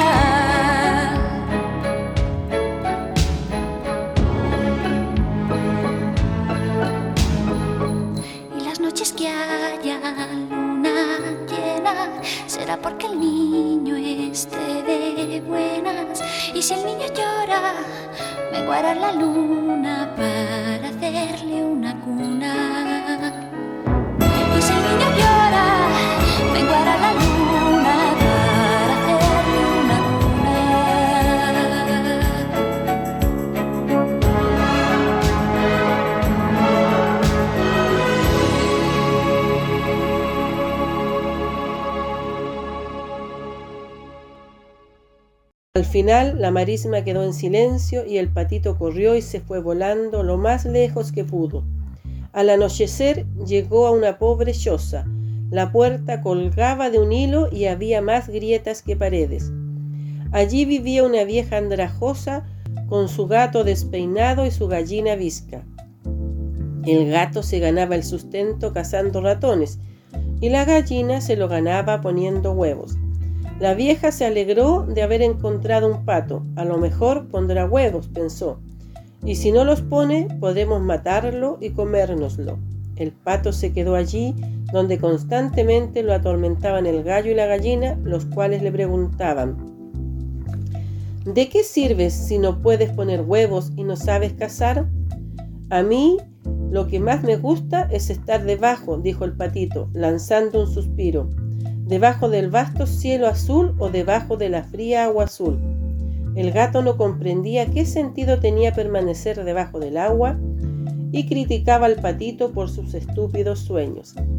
y las noches que haya luna llena será porque el niño esté de buenas. Y si el niño llora, menguará la luna para hacerle una cuna. Y si el niño llora, menguará la luna para hacerle una cuna. Al final la marisma quedó en silencio y el patito corrió y se fue volando lo más lejos que pudo. Al anochecer llegó a una pobre choza. La puerta colgaba de un hilo y había más grietas que paredes. Allí vivía una vieja andrajosa con su gato despeinado y su gallina visca. El gato se ganaba el sustento cazando ratones y la gallina se lo ganaba poniendo huevos. La vieja se alegró de haber encontrado un pato. A lo mejor pondrá huevos, pensó. Y si no los pone, podemos matarlo y comérnoslo. El pato se quedó allí, donde constantemente lo atormentaban el gallo y la gallina, los cuales le preguntaban: ¿de qué sirves si no puedes poner huevos y no sabes cazar? A mí lo que más me gusta es estar debajo, dijo el patito, lanzando un suspiro. ¿Debajo del vasto cielo azul o debajo de la fría agua azul? El gato no comprendía qué sentido tenía permanecer debajo del agua y criticaba al patito por sus estúpidos sueños.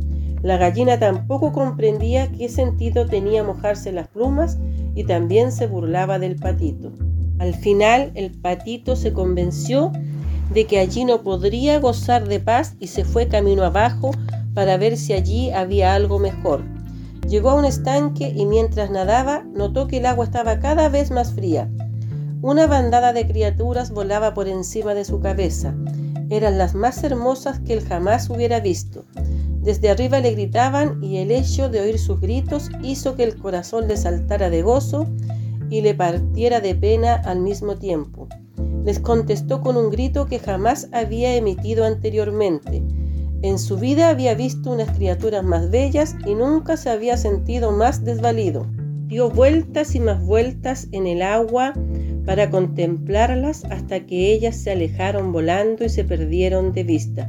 La gallina tampoco comprendía qué sentido tenía mojarse las plumas y también se burlaba del patito. Al final, el patito se convenció de que allí no podría gozar de paz y se fue camino abajo para ver si allí había algo mejor. Llegó a un estanque y mientras nadaba notó que el agua estaba cada vez más fría. Una bandada de criaturas volaba por encima de su cabeza. Eran las más hermosas que él jamás hubiera visto. Desde arriba le gritaban y el hecho de oír sus gritos hizo que el corazón le saltara de gozo y le partiera de pena al mismo tiempo. Les contestó con un grito que jamás había emitido anteriormente. En su vida había visto unas criaturas más bellas y nunca se había sentido más desvalido. Dio vueltas y más vueltas en el agua para contemplarlas hasta que ellas se alejaron volando y se perdieron de vista.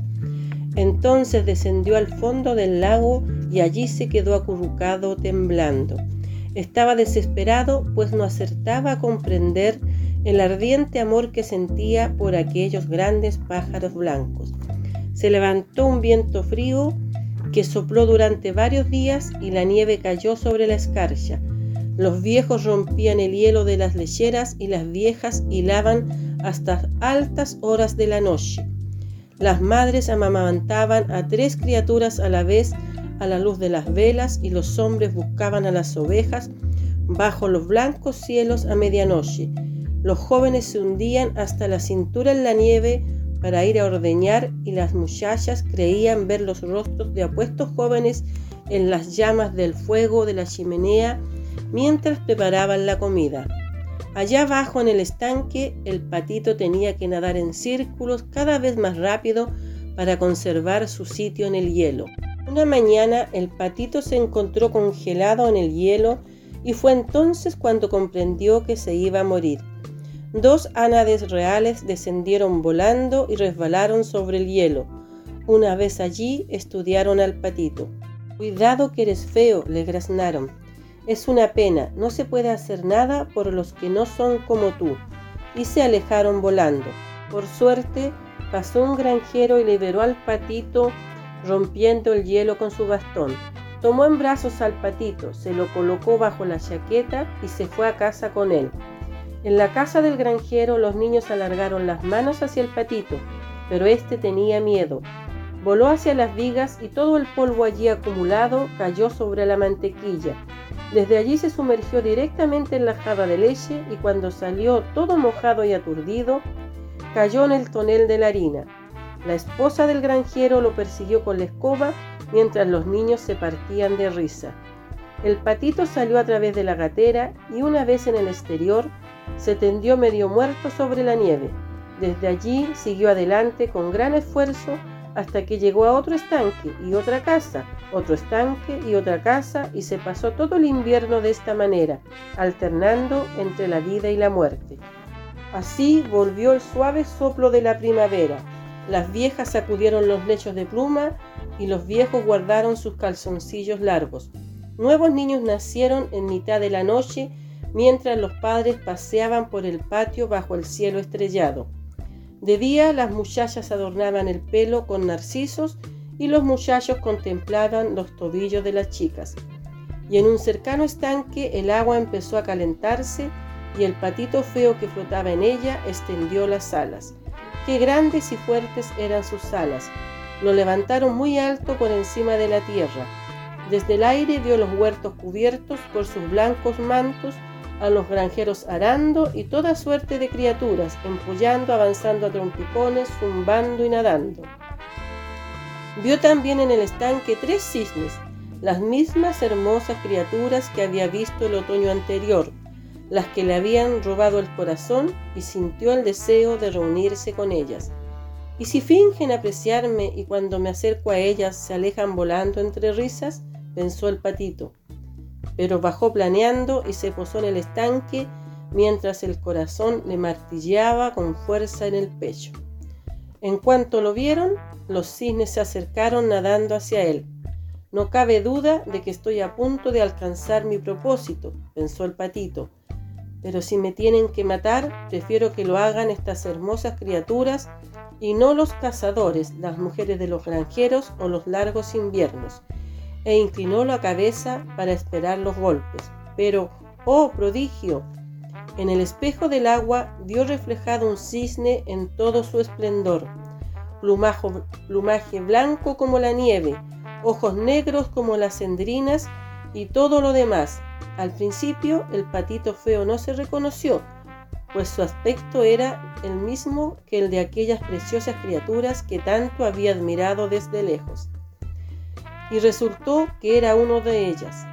Entonces descendió al fondo del lago y allí se quedó acurrucado temblando. Estaba desesperado, pues no acertaba a comprender el ardiente amor que sentía por aquellos grandes pájaros blancos. Se levantó un viento frío que sopló durante varios días y la nieve cayó sobre la escarcha. Los viejos rompían el hielo de las lecheras y las viejas hilaban hasta altas horas de la noche. Las madres amamantaban a 3 criaturas a la vez a la luz de las velas y los hombres buscaban a las ovejas bajo los blancos cielos a medianoche. Los jóvenes se hundían hasta la cintura en la nieve para ir a ordeñar y las muchachas creían ver los rostros de apuestos jóvenes en las llamas del fuego de la chimenea mientras preparaban la comida. Allá abajo en el estanque, el patito tenía que nadar en círculos cada vez más rápido para conservar su sitio en el hielo. Una mañana el patito se encontró congelado en el hielo y fue entonces cuando comprendió que se iba a morir. 2 ánades reales descendieron volando y resbalaron sobre el hielo. Una vez allí estudiaron al patito. «Cuidado que eres feo», le graznaron. «Es una pena, no se puede hacer nada por los que no son como tú», y se alejaron volando. Por suerte, pasó un granjero y liberó al patito rompiendo el hielo con su bastón. Tomó en brazos al patito, se lo colocó bajo la chaqueta y se fue a casa con él. En la casa del granjero los niños alargaron las manos hacia el patito, pero éste tenía miedo. Voló hacia las vigas y todo el polvo allí acumulado cayó sobre la mantequilla. Desde allí se sumergió directamente en la jarra de leche y cuando salió todo mojado y aturdido, cayó en el tonel de la harina. La esposa del granjero lo persiguió con la escoba mientras los niños se partían de risa. El patito salió a través de la gatera y una vez en el exterior se tendió medio muerto sobre la nieve. Desde allí siguió adelante con gran esfuerzo hasta que llegó a otro estanque y otra casa, otro estanque y otra casa, y se pasó todo el invierno de esta manera, alternando entre la vida y la muerte. Así volvió el suave soplo de la primavera. Las viejas sacudieron los lechos de pluma y los viejos guardaron sus calzoncillos largos. Nuevos niños nacieron en mitad de la noche mientras los padres paseaban por el patio bajo el cielo estrellado. De día las muchachas adornaban el pelo con narcisos y los muchachos contemplaban los tobillos de las chicas. Y en un cercano estanque el agua empezó a calentarse y el patito feo que flotaba en ella extendió las alas. Qué grandes y fuertes eran sus alas. Lo levantaron muy alto por encima de la tierra. Desde el aire vio los huertos cubiertos por sus blancos mantos, a los granjeros arando y toda suerte de criaturas, empollando, avanzando a trompicones, zumbando y nadando. Vio también en el estanque 3 cisnes, las mismas hermosas criaturas que había visto el otoño anterior, las que le habían robado el corazón, y sintió el deseo de reunirse con ellas. ¿Y si fingen apreciarme y cuando me acerco a ellas se alejan volando entre risas?, pensó el patito. Pero bajó planeando y se posó en el estanque mientras el corazón le martilleaba con fuerza en el pecho. En cuanto lo vieron, los cisnes se acercaron nadando hacia él. «No cabe duda de que estoy a punto de alcanzar mi propósito», pensó el patito. «Pero si me tienen que matar, prefiero que lo hagan estas hermosas criaturas y no los cazadores, las mujeres de los granjeros o los largos inviernos. e inclinó la cabeza para esperar los golpes. Pero, ¡oh prodigio! En el espejo del agua vio reflejado un cisne en todo su esplendor, plumaje blanco como la nieve, ojos negros como las cendrinas y todo lo demás. Al principio el patito feo no se reconoció, pues su aspecto era el mismo que el de aquellas preciosas criaturas que tanto había admirado desde lejos. Y resultó que era uno de ellas.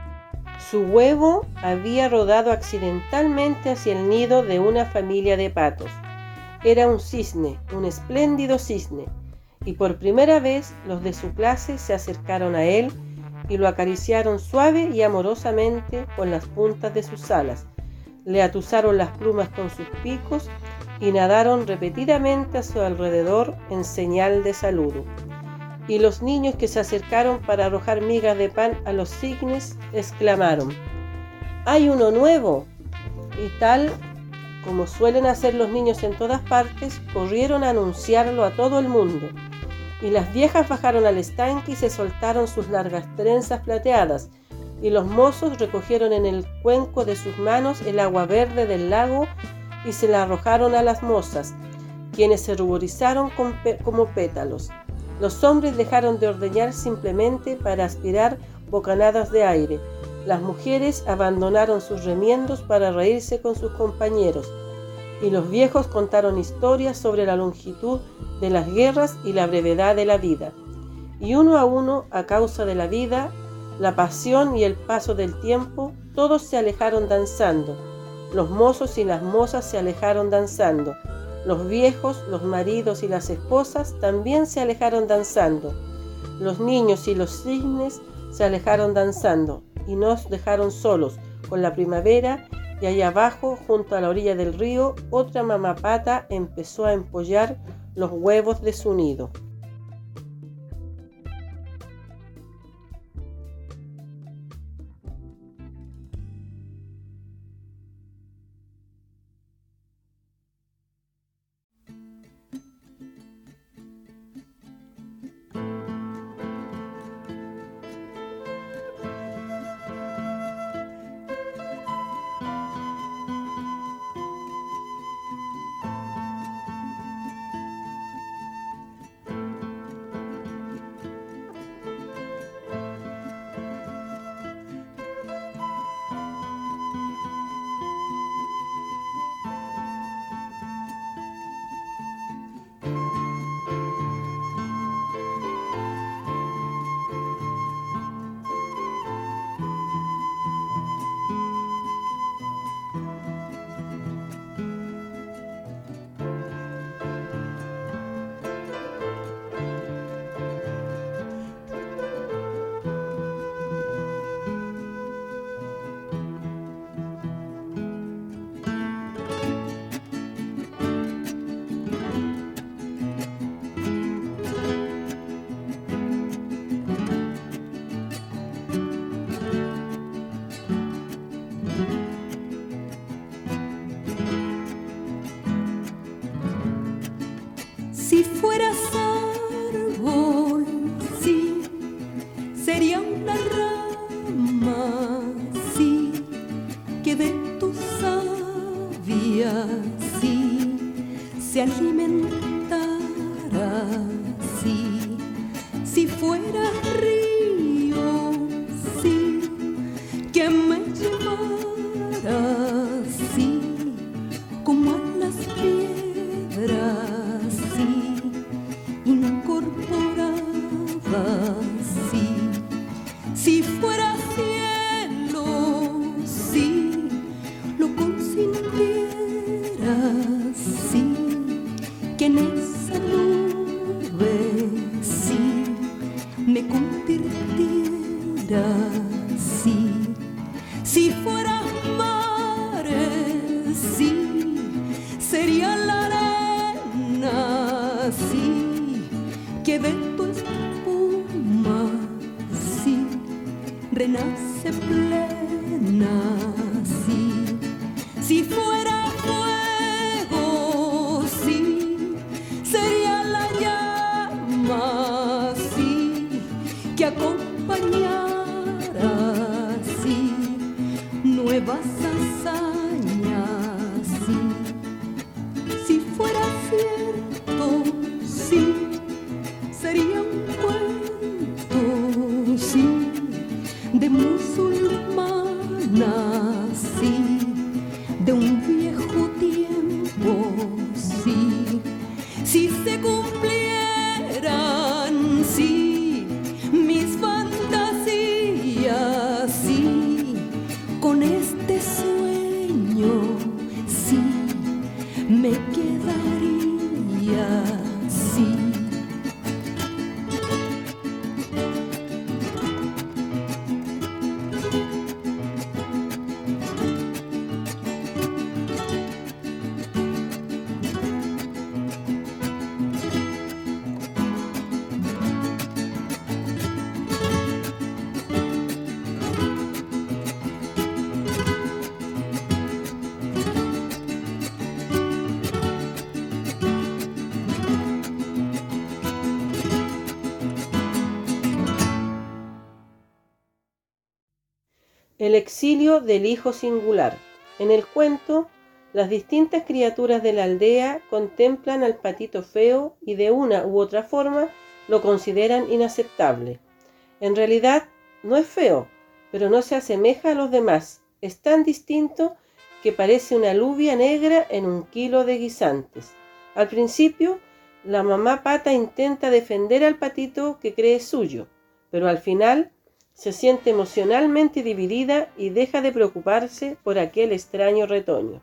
Su huevo había rodado accidentalmente hacia el nido de una familia de patos. Era un cisne, un espléndido cisne, y por primera vez los de su clase se acercaron a él y lo acariciaron suave y amorosamente con las puntas de sus alas, le atusaron las plumas con sus picos y nadaron repetidamente a su alrededor en señal de saludo. Y los niños que se acercaron para arrojar migas de pan a los cisnes exclamaron: ¡hay uno nuevo! Y tal como suelen hacer los niños en todas partes, corrieron a anunciarlo a todo el mundo. Y las viejas bajaron al estanque y se soltaron sus largas trenzas plateadas, y los mozos recogieron en el cuenco de sus manos el agua verde del lago y se la arrojaron a las mozas, quienes se ruborizaron como pétalos. Los hombres dejaron de ordeñar simplemente para aspirar bocanadas de aire. Las mujeres abandonaron sus remiendos para reírse con sus compañeros, y los viejos contaron historias sobre la longitud de las guerras y la brevedad de la vida. Y uno a uno, a causa de la vida, la pasión y el paso del tiempo, todos se alejaron danzando. Los mozos y las mozas se alejaron danzando. Los viejos, los maridos y las esposas también se alejaron danzando. Los niños y los cisnes se alejaron danzando y nos dejaron solos con la primavera, y allá abajo, junto a la orilla del río, otra mamapata empezó a empollar los huevos de su nido. Si fueras árbol, sí, sería una rama, sí, que de tu savia, sí, se alimentara, sí. Si fuera río, sí, que me llevara, sí, como a las piedras, sí. Si fuera cielo, sí, lo consintiera, sí, que en esa nube, sí, me convirtiera, sí. Si fuera mares, sí, sería la arena, sí, que de tu espuma, sí, renace plena, sí. Si fuera fuego, sí, sería la llama, sí, que acompaña cierto, sí, sería un cuento, sí, de musulmana, sí, de un viejo tiempo, sí, si se cumplieran, sí, mis fantasías, sí, con este sueño, sí, me quedaría, sí. El exilio del hijo singular. En el cuento, las distintas criaturas de la aldea contemplan al patito feo y de una u otra forma lo consideran inaceptable. En realidad, no es feo, pero no se asemeja a los demás. Es tan distinto que parece una alubia negra en un kilo de guisantes. Al principio, la mamá pata intenta defender al patito que cree suyo, pero al final se siente emocionalmente dividida y deja de preocuparse por aquel extraño retoño.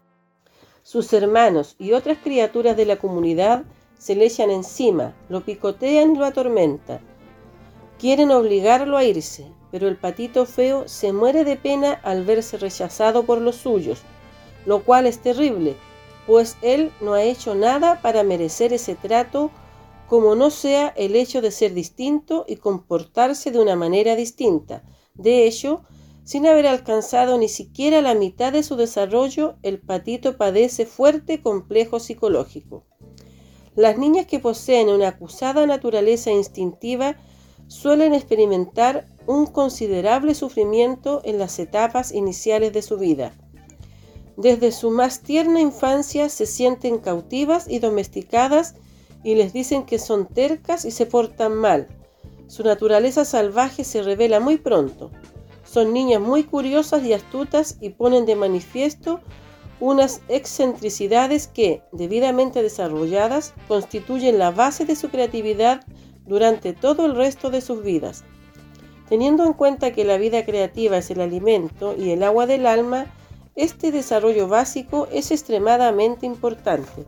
Sus hermanos y otras criaturas de la comunidad se le echan encima, lo picotean y lo atormentan. Quieren obligarlo a irse, pero el patito feo se muere de pena al verse rechazado por los suyos, lo cual es terrible, pues él no ha hecho nada para merecer ese trato, como no sea el hecho de ser distinto y comportarse de una manera distinta. De hecho, sin haber alcanzado ni siquiera la mitad de su desarrollo, el patito padece fuerte complejo psicológico. Las niñas que poseen una acusada naturaleza instintiva suelen experimentar un considerable sufrimiento en las etapas iniciales de su vida. Desde su más tierna infancia se sienten cautivas y domesticadas y les dicen que son tercas y se portan mal. Su naturaleza salvaje se revela muy pronto. Son niñas muy curiosas y astutas y ponen de manifiesto unas excentricidades que, debidamente desarrolladas, constituyen la base de su creatividad durante todo el resto de sus vidas. Teniendo en cuenta que la vida creativa es el alimento y el agua del alma, este desarrollo básico es extremadamente importante.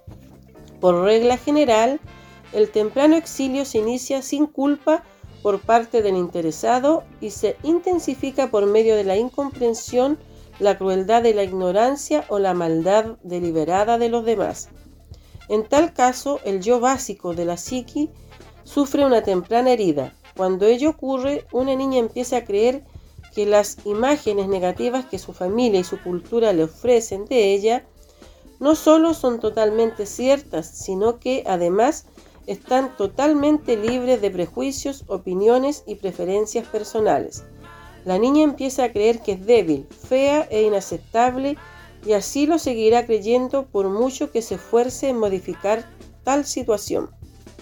Por regla general, el temprano exilio se inicia sin culpa por parte del interesado y se intensifica por medio de la incomprensión, la crueldad de la ignorancia o la maldad deliberada de los demás. En tal caso, el yo básico de la psique sufre una temprana herida. Cuando ello ocurre, una niña empieza a creer que las imágenes negativas que su familia y su cultura le ofrecen de ella no solo son totalmente ciertas, sino que además están totalmente libres de prejuicios, opiniones y preferencias personales. La niña empieza a creer que es débil, fea e inaceptable y así lo seguirá creyendo por mucho que se esfuerce en modificar tal situación.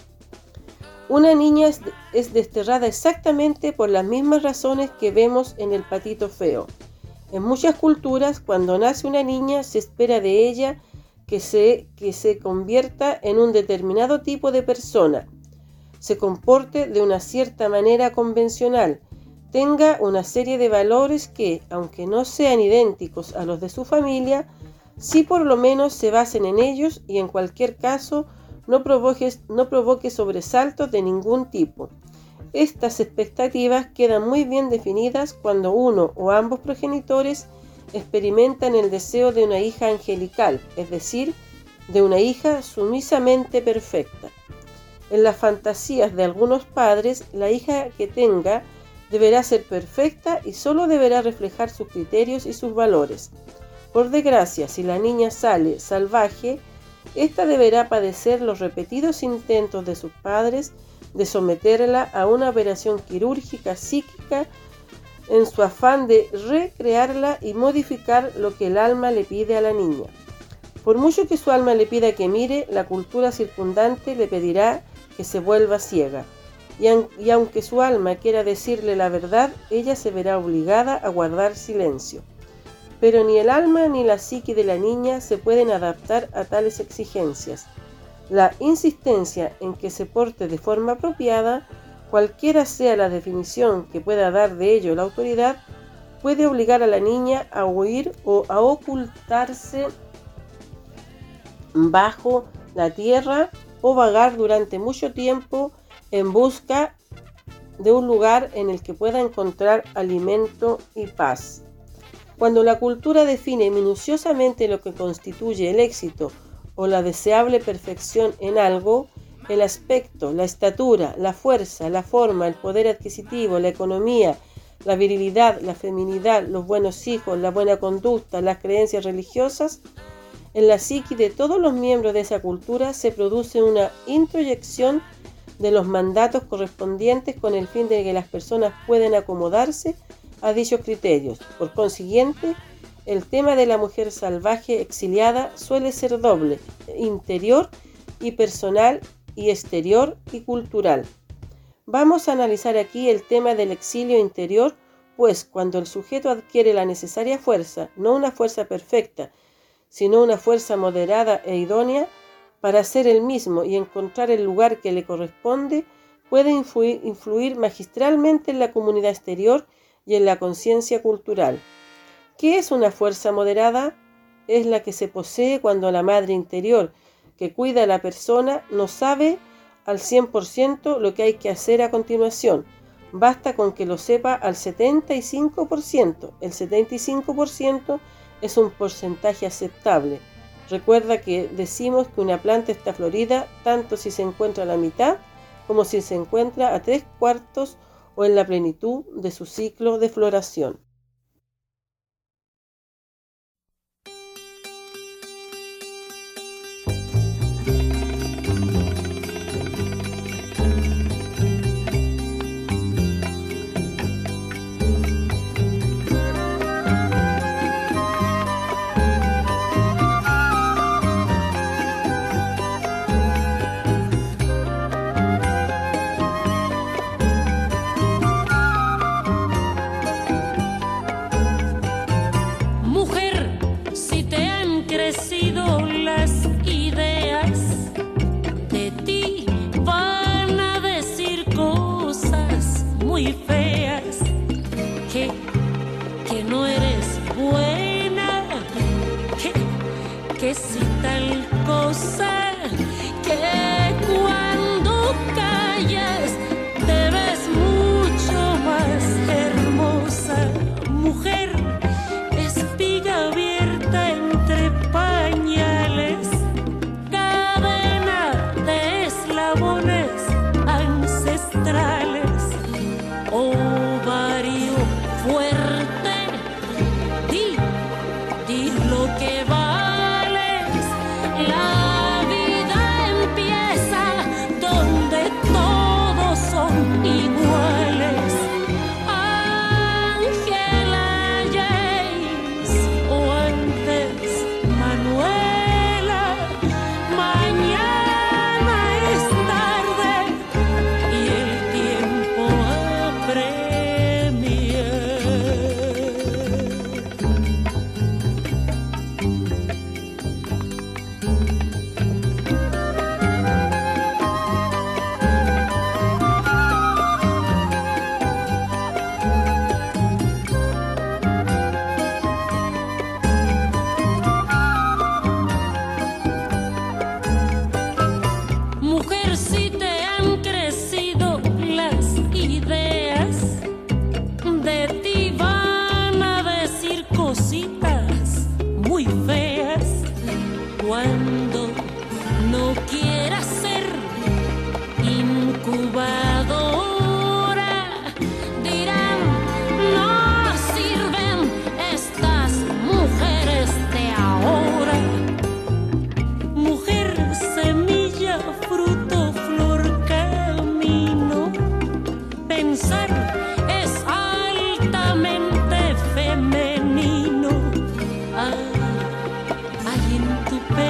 Una niña es desterrada exactamente por las mismas razones que vemos en el patito feo. En muchas culturas, cuando nace una niña, se espera de ella que se convierta en un determinado tipo de persona, se comporte de una cierta manera convencional, tenga una serie de valores que, aunque no sean idénticos a los de su familia, sí por lo menos se basen en ellos y en cualquier caso no provoque sobresaltos de ningún tipo. Estas expectativas quedan muy bien definidas cuando uno o ambos progenitores experimentan el deseo de una hija angelical, es decir, de una hija sumisamente perfecta. En las fantasías de algunos padres, la hija que tenga deberá ser perfecta y solo deberá reflejar sus criterios y sus valores. Por desgracia, si la niña sale salvaje, ésta deberá padecer los repetidos intentos de sus padres de someterla a una operación quirúrgica psíquica en su afán de recrearla y modificar lo que el alma le pide a la niña. Por mucho que su alma le pida que mire, la cultura circundante le pedirá que se vuelva ciega. Y aunque su alma quiera decirle la verdad, ella se verá obligada a guardar silencio. Pero ni el alma ni la psique de la niña se pueden adaptar a tales exigencias. La insistencia en que se porte de forma apropiada, cualquiera sea la definición que pueda dar de ello la autoridad, puede obligar a la niña a huir o a ocultarse bajo la tierra o vagar durante mucho tiempo en busca de un lugar en el que pueda encontrar alimento y paz. Cuando la cultura define minuciosamente lo que constituye el éxito o la deseable perfección en algo, el aspecto, la estatura, la fuerza, la forma, el poder adquisitivo, la economía, la virilidad, la feminidad, los buenos hijos, la buena conducta, las creencias religiosas, en la psique de todos los miembros de esa cultura se produce una introyección de los mandatos correspondientes con el fin de que las personas puedan acomodarse a dichos criterios. Por consiguiente, el tema de la mujer salvaje exiliada suele ser doble, interior y personal, y exterior y cultural. Vamos a analizar aquí el tema del exilio interior, pues cuando el sujeto adquiere la necesaria fuerza, no una fuerza perfecta, sino una fuerza moderada e idónea para ser el mismo y encontrar el lugar que le corresponde, puede influir magistralmente en la comunidad exterior y en la conciencia cultural. ¿Qué es una fuerza moderada? Es la que se posee cuando la madre interior que cuida a la persona no sabe al 100% lo que hay que hacer a continuación. Basta con que lo sepa al 75%. El 75% es un porcentaje aceptable. Recuerda que decimos que una planta está florida tanto si se encuentra a la mitad como si se encuentra a 3/4 o en la plenitud de su ciclo de floración. Hay en tu pecho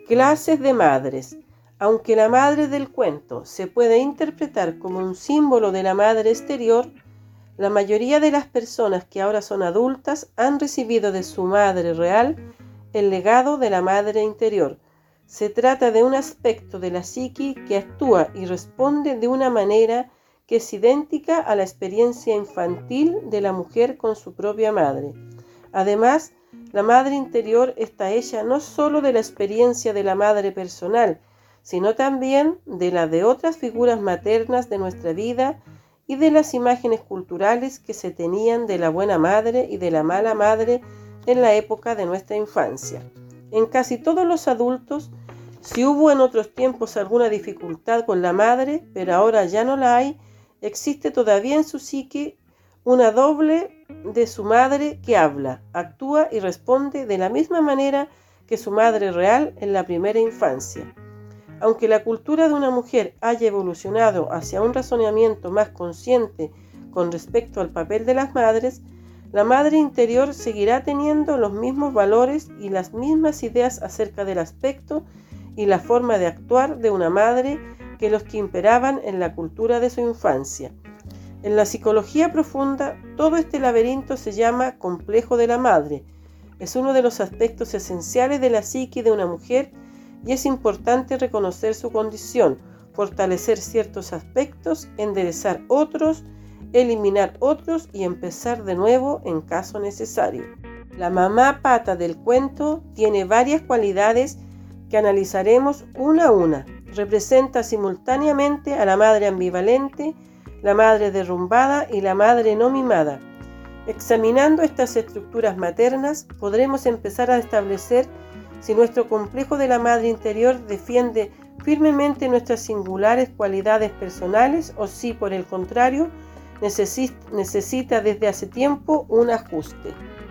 Clases de madres. Aunque la madre del cuento se puede interpretar como un símbolo de la madre exterior, la mayoría de las personas que ahora son adultas han recibido de su madre real el legado de la madre interior. Se trata de un aspecto de la psique que actúa y responde de una manera que es idéntica a la experiencia infantil de la mujer con su propia madre. Además, la madre interior está hecha no solo de la experiencia de la madre personal, sino también de la de otras figuras maternas de nuestra vida y de las imágenes culturales que se tenían de la buena madre y de la mala madre en la época de nuestra infancia. En casi todos los adultos, si hubo en otros tiempos alguna dificultad con la madre, pero ahora ya no la hay, existe todavía en su psique una doble de su madre que habla, actúa y responde de la misma manera que su madre real en la primera infancia. Aunque la cultura de una mujer haya evolucionado hacia un razonamiento más consciente con respecto al papel de las madres, la madre interior seguirá teniendo los mismos valores y las mismas ideas acerca del aspecto y la forma de actuar de una madre que los que imperaban en la cultura de su infancia. En la psicología profunda, todo este laberinto se llama complejo de la madre. Es uno de los aspectos esenciales de la psique de una mujer y es importante reconocer su condición, fortalecer ciertos aspectos, enderezar otros, eliminar otros y empezar de nuevo en caso necesario. La mamá pata del cuento tiene varias cualidades que analizaremos una a una. Representa simultáneamente a la madre ambivalente, la madre derrumbada y la madre no mimada. Examinando estas estructuras maternas, podremos empezar a establecer si nuestro complejo de la madre interior defiende firmemente nuestras singulares cualidades personales o si, por el contrario, necesita desde hace tiempo un ajuste.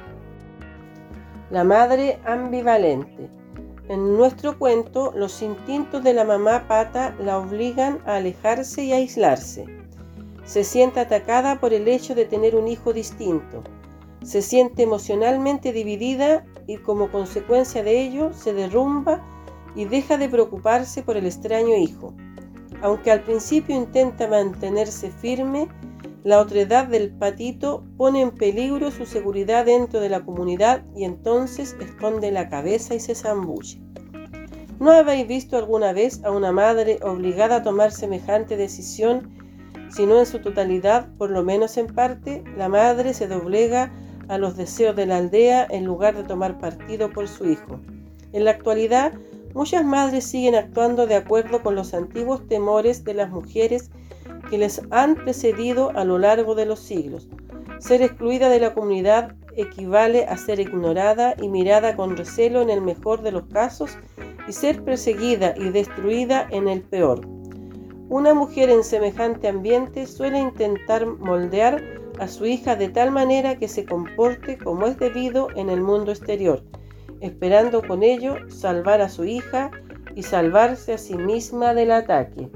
La madre ambivalente. En nuestro cuento, los instintos de la mamá pata la obligan a alejarse y a aislarse. Se siente atacada por el hecho de tener un hijo distinto. Se siente emocionalmente dividida y como consecuencia de ello se derrumba y deja de preocuparse por el extraño hijo. Aunque al principio intenta mantenerse firme, la otredad del patito pone en peligro su seguridad dentro de la comunidad y entonces esconde la cabeza y se zambulle. ¿No habéis visto alguna vez a una madre obligada a tomar semejante decisión? Si no en su totalidad, por lo menos en parte, la madre se doblega a los deseos de la aldea en lugar de tomar partido por su hijo. En la actualidad, muchas madres siguen actuando de acuerdo con los antiguos temores de las mujeres que les han precedido a lo largo de los siglos. Ser excluida de la comunidad equivale a ser ignorada y mirada con recelo en el mejor de los casos y ser perseguida y destruida en el peor. Una mujer en semejante ambiente suele intentar moldear a su hija de tal manera que se comporte como es debido en el mundo exterior, esperando con ello salvar a su hija y salvarse a sí misma del ataque.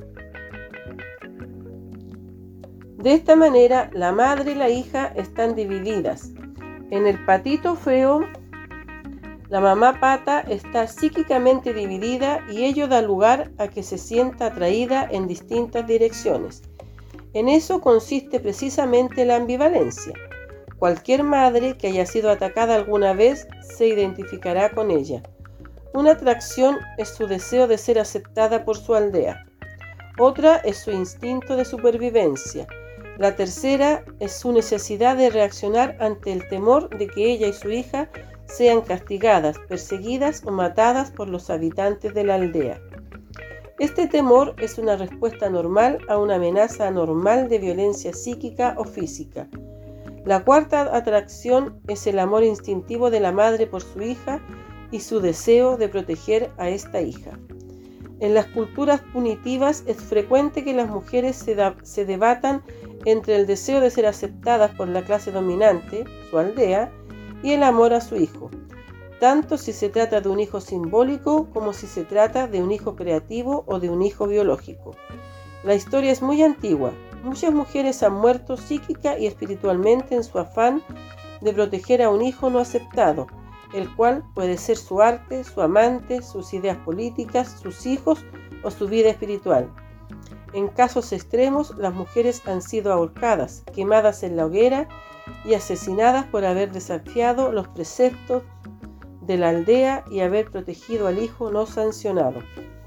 De esta manera, la madre y la hija están divididas. En el patito feo, la mamá pata está psíquicamente dividida y ello da lugar a que se sienta atraída en distintas direcciones. En eso consiste precisamente la ambivalencia. Cualquier madre que haya sido atacada alguna vez se identificará con ella. Una atracción es su deseo de ser aceptada por su aldea. Otra es su instinto de supervivencia. La tercera es su necesidad de reaccionar ante el temor de que ella y su hija sean castigadas, perseguidas o matadas por los habitantes de la aldea. Este temor es una respuesta normal a una amenaza anormal de violencia psíquica o física. La cuarta atracción es el amor instintivo de la madre por su hija y su deseo de proteger a esta hija. En las culturas punitivas es frecuente que las mujeres se debatan entre el deseo de ser aceptadas por la clase dominante, su aldea, y el amor a su hijo, tanto si se trata de un hijo simbólico como si se trata de un hijo creativo o de un hijo biológico. La historia es muy antigua. Muchas mujeres han muerto psíquica y espiritualmente en su afán de proteger a un hijo no aceptado. el cual puede ser su arte, su amante, sus ideas políticas, sus hijos o su vida espiritual. En casos extremos, las mujeres han sido ahorcadas, quemadas en la hoguera y asesinadas por haber desafiado los preceptos de la aldea y haber protegido al hijo no sancionado.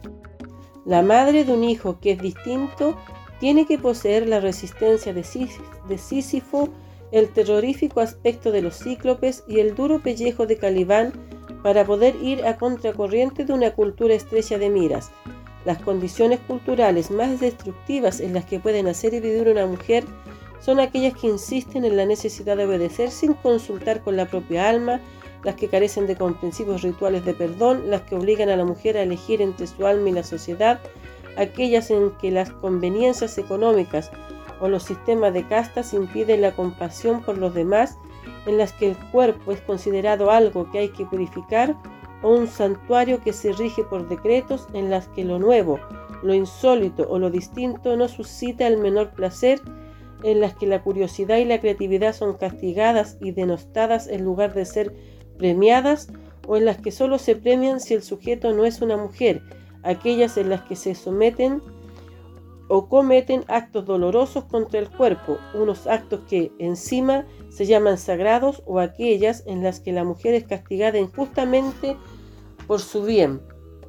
La madre de un hijo que es distinto tiene que poseer la resistencia de Sísifo, el terrorífico aspecto de los cíclopes y el duro pellejo de Calibán para poder ir a contracorriente de una cultura estrecha de miras. Las condiciones culturales más destructivas en las que pueden hacer y vivir una mujer son aquellas que insisten en la necesidad de obedecer sin consultar con la propia alma, las que carecen de comprensivos rituales de perdón, las que obligan a la mujer a elegir entre su alma y la sociedad, aquellas en que las conveniencias económicas o los sistemas de castas impiden la compasión por los demás, en las que el cuerpo es considerado algo que hay que purificar, o un santuario que se rige por decretos, en las que lo nuevo, lo insólito o lo distinto no suscita el menor placer, en las que la curiosidad y la creatividad son castigadas y denostadas en lugar de ser premiadas, o en las que solo se premian si el sujeto no es una mujer, aquellas en las que se someten o cometen actos dolorosos contra el cuerpo, unos actos que encima se llaman sagrados, o aquellas en las que la mujer es castigada injustamente por su bien,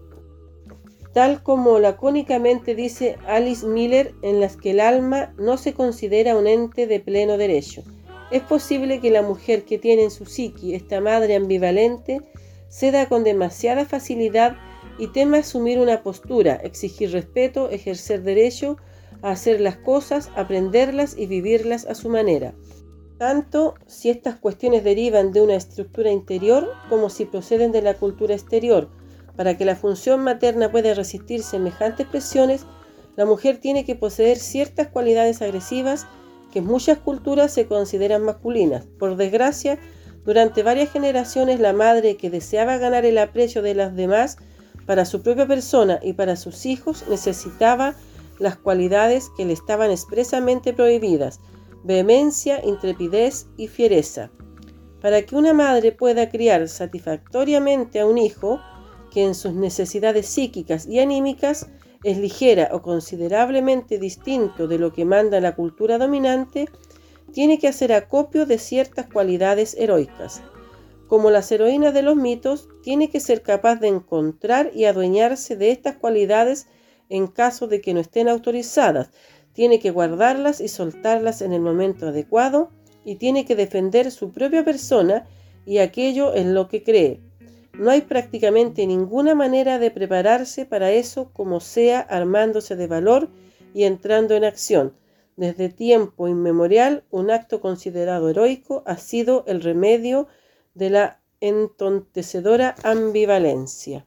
tal como lacónicamente dice Alice Miller, en las que el alma no se considera un ente de pleno derecho. Es posible que la mujer que tiene en su psiqui esta madre ambivalente ceda con demasiada facilidad y tema asumir una postura, exigir respeto, ejercer derecho a hacer las cosas, aprenderlas y vivirlas a su manera. Tanto si estas cuestiones derivan de una estructura interior como si proceden de la cultura exterior. Para que la función materna pueda resistir semejantes presiones, la mujer tiene que poseer ciertas cualidades agresivas que en muchas culturas se consideran masculinas. Por desgracia, durante varias generaciones la madre que deseaba ganar el aprecio de las demás para su propia persona y para sus hijos necesitaba las cualidades que le estaban expresamente prohibidas: vehemencia, intrepidez y fiereza. Para que una madre pueda criar satisfactoriamente a un hijo que en sus necesidades psíquicas y anímicas es ligera o considerablemente distinto de lo que manda la cultura dominante, tiene que hacer acopio de ciertas cualidades heroicas. Como las heroínas de los mitos, tiene que ser capaz de encontrar y adueñarse de estas cualidades en caso de que no estén autorizadas. Tiene que guardarlas y soltarlas en el momento adecuado, y tiene que defender su propia persona y aquello en lo que cree. No hay prácticamente ninguna manera de prepararse para eso como sea armándose de valor y entrando en acción. Desde tiempo inmemorial, un acto considerado heroico ha sido el remedio de la entontecedora ambivalencia.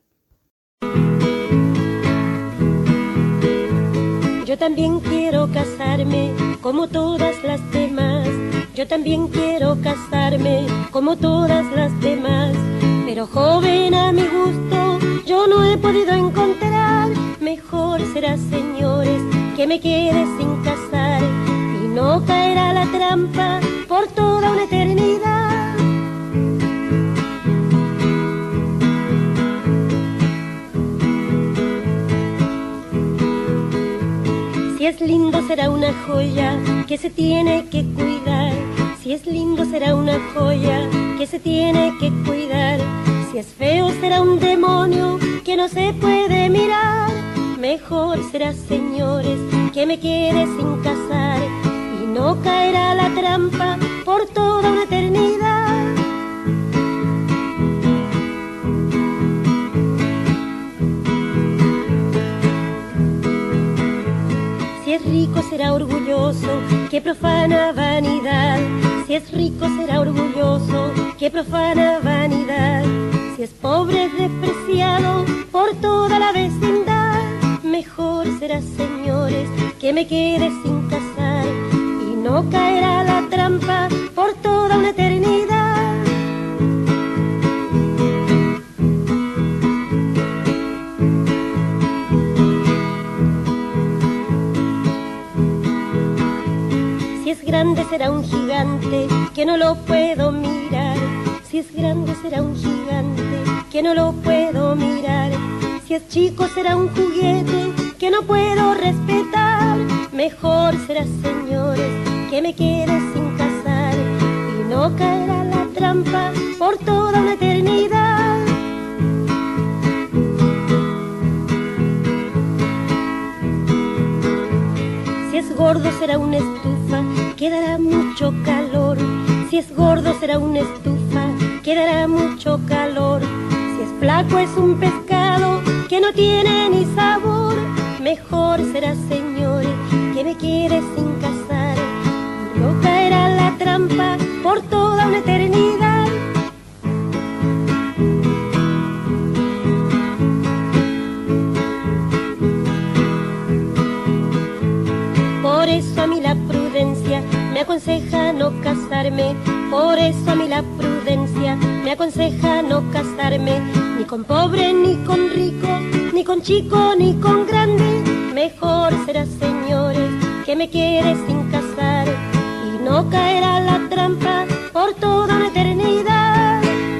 Yo también quiero casarme como todas las demás. Yo también quiero casarme como todas las demás. Pero joven, a mi gusto yo no he podido encontrar. Mejor será, señores, que me quede sin casar y no caerá la trampa por toda una eternidad. Si es lindo será una joya que se tiene que cuidar. Si es lindo será una joya que se tiene que cuidar. Si es feo será un demonio que no se puede mirar. Mejor será, señores, que me quede sin casar y no caerá la trampa por toda una eternidad. Si es rico será orgulloso, que profana vanidad. Si es rico será orgulloso, que profana vanidad. Si es pobre es despreciado por toda la vecindad. Mejor será, señores, que me quede sin casar y no caerá la trampa por toda una eternidad. Si es grande será un gigante que no lo puedo mirar. Si Si es grande será un gigante que no lo puedo mirar. Si es chico será un juguete que no puedo respetar. Mejor será, señores, que me quede sin casar y no caerá la trampa por toda una eternidad. Si es gordo será una estufa que dará mucho calor. Si es gordo será una estufa que dará mucho calor. Si es flaco es un pescado que no tiene ni sabor. Mejor será, señores, que me quede sin casar y no caerá la trampa por toda una eternidad. Por eso a mí la prudencia me aconseja no casarme. Por eso a mí la prudencia me aconseja no casarme. Ni con pobre, ni con rico, ni con chico, ni con grande. Mejor será, señores, que me quede sin casar y no caerá la trampa por toda una eternidad.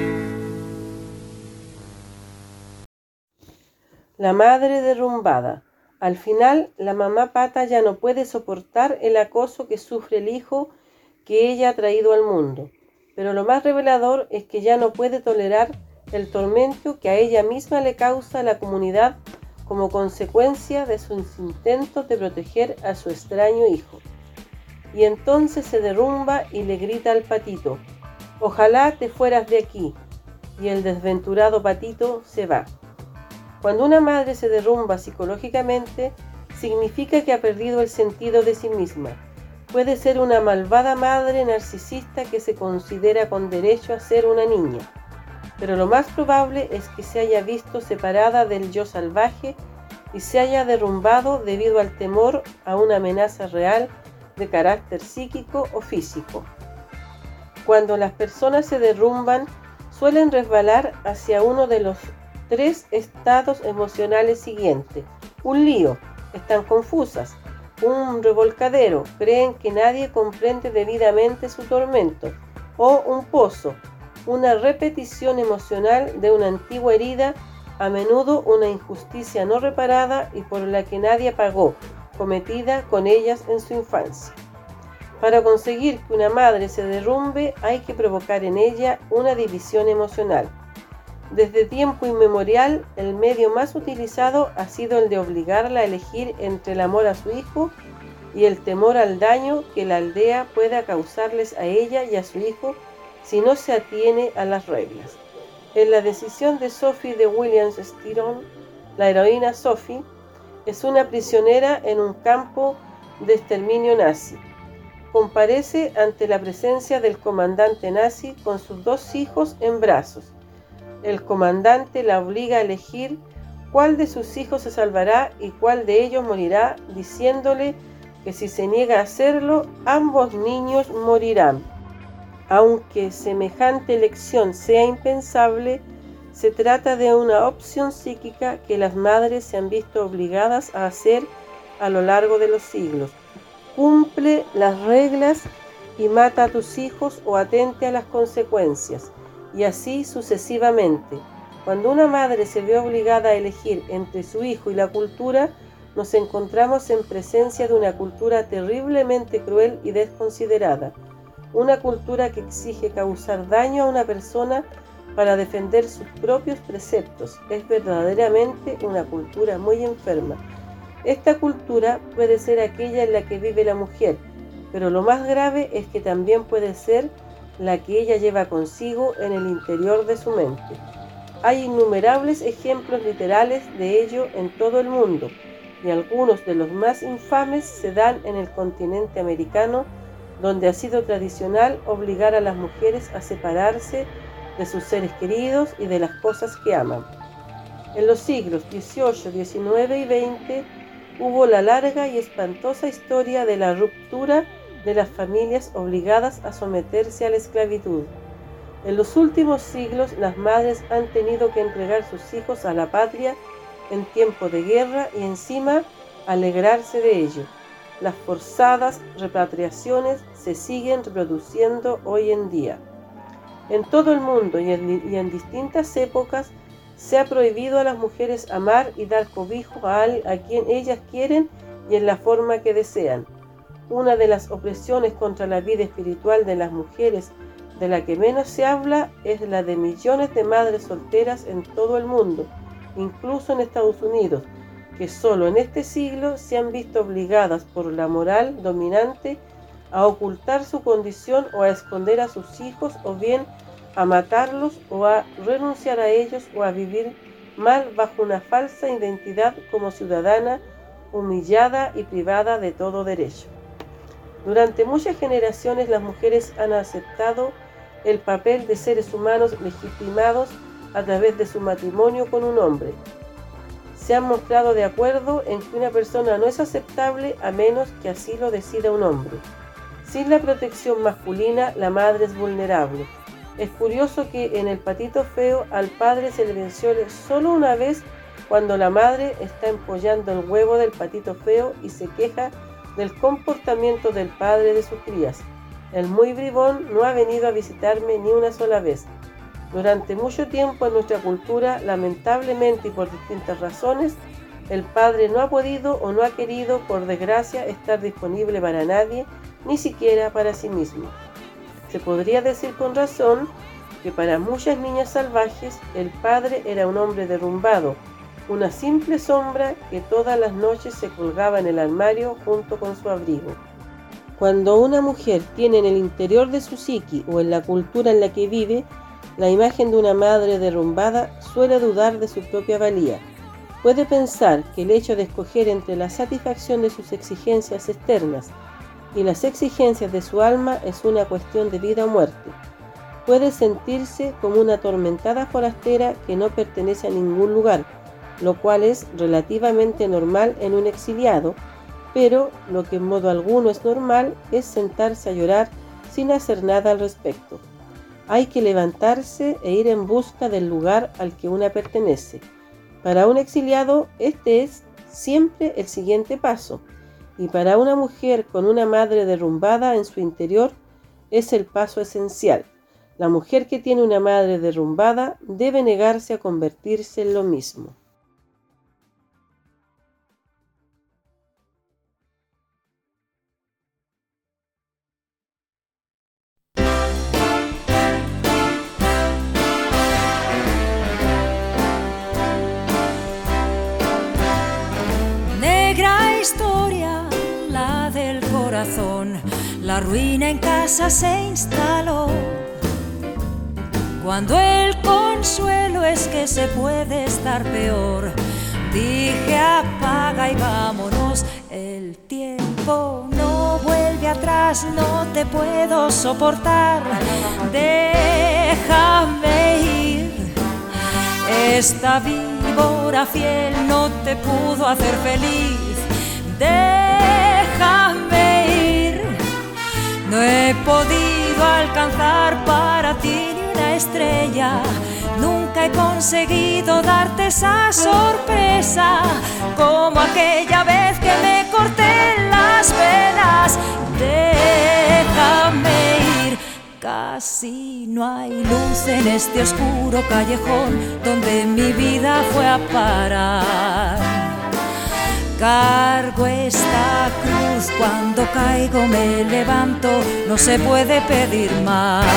La madre derrumbada. Al final, la mamá pata ya no puede soportar el acoso que sufre el hijo que ella ha traído al mundo. Pero lo más revelador es que ya no puede tolerar el tormento que a ella misma le causa la comunidad como consecuencia de sus intentos de proteger a su extraño hijo. Y entonces se derrumba y le grita al patito: «Ojalá te fueras de aquí», y el desventurado patito se va. Cuando una madre se derrumba psicológicamente, significa que ha perdido el sentido de sí misma. Puede ser una malvada madre narcisista que se considera con derecho a ser una niña, pero lo más probable es que se haya visto separada del yo salvaje y se haya derrumbado debido al temor a una amenaza real de carácter psíquico o físico. Cuando las personas se derrumban, suelen resbalar hacia uno de los 3 estados emocionales siguientes. Un lío, están confusas. Un revolcadero, creen que nadie comprende debidamente su tormento. O un pozo, una repetición emocional de una antigua herida, a menudo una injusticia no reparada y por la que nadie pagó, cometida con ellas en su infancia. Para conseguir que una madre se derrumbe, hay que provocar en ella una división emocional. Desde tiempo inmemorial, el medio más utilizado ha sido el de obligarla a elegir entre el amor a su hijo y el temor al daño que la aldea pueda causarles a ella y a su hijo si no se atiene a las reglas. En la decisión de Sophie de Williams-Styron, la heroína Sophie es una prisionera en un campo de exterminio nazi. Comparece ante la presencia del comandante nazi con sus 2 hijos en brazos. El comandante la obliga a elegir cuál de sus hijos se salvará y cuál de ellos morirá, diciéndole que si se niega a hacerlo, ambos niños morirán. Aunque semejante elección sea impensable, se trata de una opción psíquica que las madres se han visto obligadas a hacer a lo largo de los siglos. Cumple las reglas y mata a tus hijos o atente a las consecuencias. Y así sucesivamente. Cuando una madre se ve obligada a elegir entre su hijo y la cultura, nos encontramos en presencia de una cultura terriblemente cruel y desconsiderada. Una cultura que exige causar daño a una persona para defender sus propios preceptos. Es verdaderamente una cultura muy enferma. Esta cultura puede ser aquella en la que vive la mujer, pero lo más grave es que también puede ser la que ella lleva consigo en el interior de su mente. Hay innumerables ejemplos literales de ello en todo el mundo, y algunos de los más infames se dan en el continente americano, donde ha sido tradicional obligar a las mujeres a separarse de sus seres queridos y de las cosas que aman. En los siglos XVIII, XIX y XX hubo la larga y espantosa historia de la ruptura de las familias obligadas a someterse a la esclavitud. En los últimos siglos, las madres han tenido que entregar sus hijos a la patria en tiempo de guerra y encima alegrarse de ello. Las forzadas repatriaciones se siguen reproduciendo hoy en día. En todo el mundo y en distintas épocas se ha prohibido a las mujeres amar y dar cobijo a quien ellas quieren y en la forma que desean. Una de las opresiones contra la vida espiritual de las mujeres de la que menos se habla es la de millones de madres solteras en todo el mundo, incluso en Estados Unidos, que solo en este siglo se han visto obligadas por la moral dominante a ocultar su condición o a esconder a sus hijos o bien a matarlos o a renunciar a ellos o a vivir mal bajo una falsa identidad como ciudadana humillada y privada de todo derecho. Durante muchas generaciones las mujeres han aceptado el papel de seres humanos legitimados a través de su matrimonio con un hombre. Se han mostrado de acuerdo en que una persona no es aceptable a menos que así lo decida un hombre. Sin la protección masculina, la madre es vulnerable. Es curioso que en El patito feo al padre se le mencione solo una vez cuando la madre está empollando el huevo del patito feo y se queja del comportamiento del padre de sus crías. El muy bribón no ha venido a visitarme ni una sola vez. Durante mucho tiempo en nuestra cultura, lamentablemente y por distintas razones, el padre no ha podido o no ha querido, por desgracia, estar disponible para nadie, ni siquiera para sí mismo. Se podría decir con razón que para muchas niñas salvajes el padre era un hombre derrumbado, una simple sombra que todas las noches se colgaba en el armario junto con su abrigo. Cuando una mujer tiene en el interior de su psiqui o en la cultura en la que vive la imagen de una madre derrumbada, suele dudar de su propia valía. Puede pensar que el hecho de escoger entre la satisfacción de sus exigencias externas y las exigencias de su alma es una cuestión de vida o muerte. Puede sentirse como una atormentada forastera que no pertenece a ningún lugar, lo cual es relativamente normal en un exiliado, pero lo que en modo alguno es normal es sentarse a llorar sin hacer nada al respecto. Hay que levantarse e ir en busca del lugar al que una pertenece. Para un exiliado, este es siempre el siguiente paso, y para una mujer con una madre derrumbada en su interior, es el paso esencial. La mujer que tiene una madre derrumbada debe negarse a convertirse en lo mismo. Historia, la del corazón, la ruina en casa se instaló. Cuando el consuelo es que se puede estar peor, dije apaga y vámonos, el tiempo no vuelve atrás, no te puedo soportar, déjame ir, esta víbora fiel no te pudo hacer feliz. Déjame ir, no he podido alcanzar para ti ni una estrella, nunca he conseguido darte esa sorpresa, como aquella vez que me corté las venas. Déjame ir, casi no hay luz en este oscuro callejón donde mi vida fue a parar. Cargo esta cruz, cuando caigo me levanto, no se puede pedir más.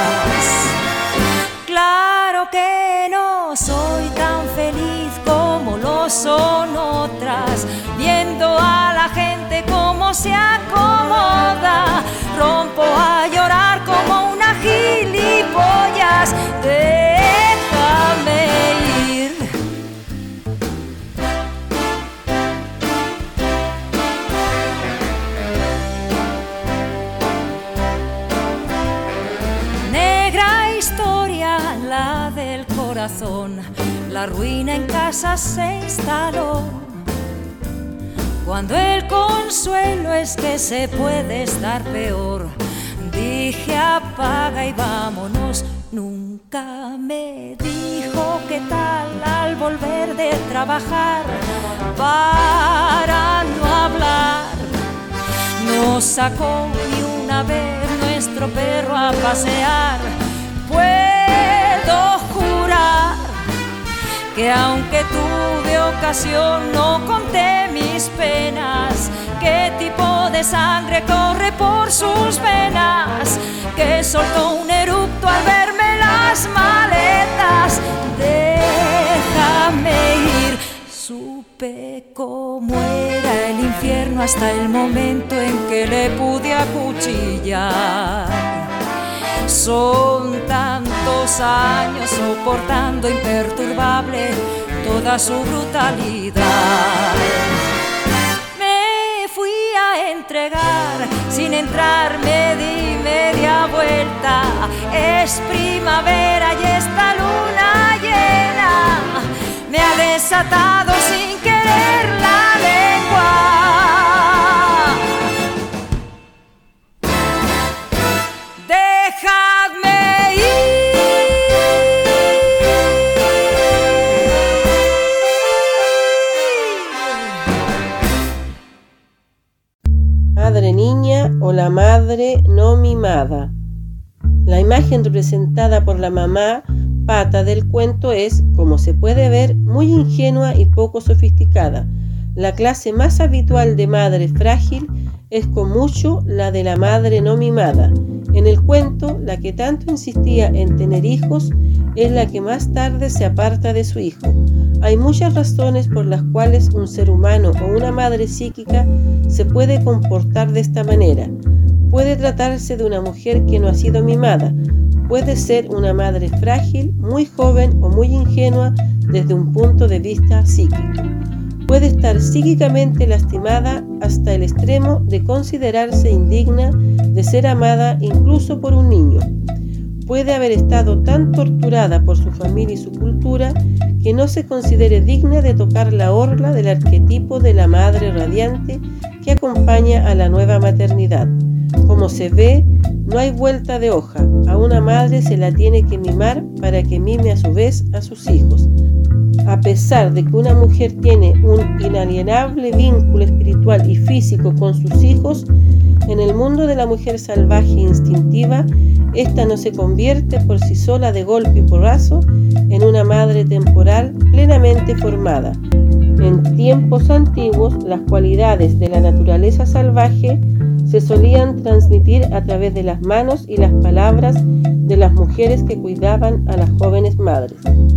Claro que no soy tan feliz como lo son otras, viendo a la gente cómo se acomoda, rompo a llorar como una gilipollas. Déjame ir. La del corazón, la ruina en casa se instaló. Cuando el consuelo es que se puede estar peor, dije apaga y vámonos. Nunca me dijo qué tal al volver de trabajar, para no hablar. No sacó ni una vez nuestro perro a pasear. puedo jurar que aunque tuve ocasión no conté mis penas, qué tipo de sangre corre por sus venas, que soltó un eructo al verme las maletas. Déjame ir, supe cómo era el infierno hasta el momento en que le pude acuchillar. Son tantos años soportando imperturbable toda su brutalidad. Me fui a entregar, sin entrar me di media vuelta. Es primavera y esta luna llena me ha desatado sin querer la lengua. Dejadme ir. Madre niña o la madre no mimada. La imagen representada por la mamá pata del cuento es, como se puede ver, muy ingenua y poco sofisticada. La clase más habitual de madre frágil es con mucho la de la madre no mimada. En el cuento, la que tanto insistía en tener hijos es la que más tarde se aparta de su hijo. Hay muchas razones por las cuales un ser humano o una madre psíquica se puede comportar de esta manera. Puede tratarse de una mujer que no ha sido mimada. Puede ser una madre frágil, muy joven o muy ingenua desde un punto de vista psíquico. Puede estar psíquicamente lastimada hasta el extremo de considerarse indigna de ser amada incluso por un niño. Puede haber estado tan torturada por su familia y su cultura que no se considere digna de tocar la orla del arquetipo de la madre radiante que acompaña a la nueva maternidad. Como se ve, no hay vuelta de hoja. A una madre se la tiene que mimar para que mime a su vez a sus hijos. A pesar de que una mujer tiene un inalienable vínculo espiritual y físico con sus hijos, en el mundo de la mujer salvaje e instintiva, esta no se convierte por sí sola de golpe y porrazo en una madre temporal plenamente formada. En tiempos antiguos, las cualidades de la naturaleza salvaje se solían transmitir a través de las manos y las palabras de las mujeres que cuidaban a las jóvenes madres.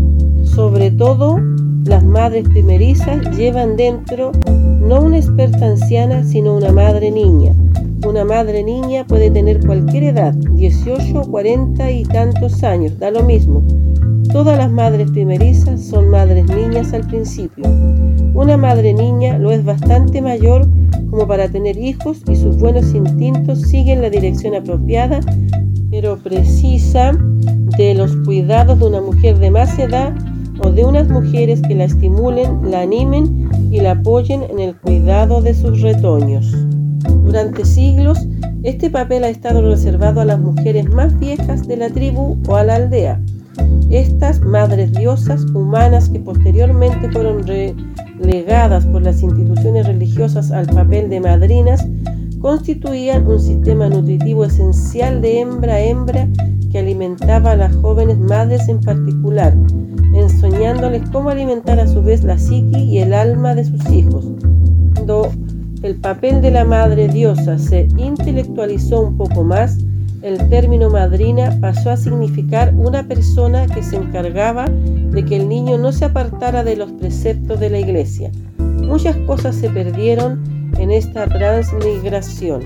Sobre todo, las madres primerizas llevan dentro no una experta anciana, sino una madre niña. Una madre niña puede tener cualquier edad, 18, 40 y tantos años, da lo mismo. Todas las madres primerizas son madres niñas al principio. Una madre niña lo es bastante mayor como para tener hijos y sus buenos instintos siguen la dirección apropiada, pero precisa de los cuidados de una mujer de más edad o de unas mujeres que la estimulen, la animen y la apoyen en el cuidado de sus retoños. Durante siglos, este papel ha estado reservado a las mujeres más viejas de la tribu o a la aldea. Estas madres diosas humanas que posteriormente fueron relegadas por las instituciones religiosas al papel de madrinas, constituían un sistema nutritivo esencial de hembra a hembra que alimentaba a las jóvenes madres en particular, enseñándoles cómo alimentar a su vez la psique y el alma de sus hijos. Cuando el papel de la madre diosa se intelectualizó un poco más, el término madrina pasó a significar una persona que se encargaba de que el niño no se apartara de los preceptos de la iglesia. Muchas cosas se perdieron en esta transmigración.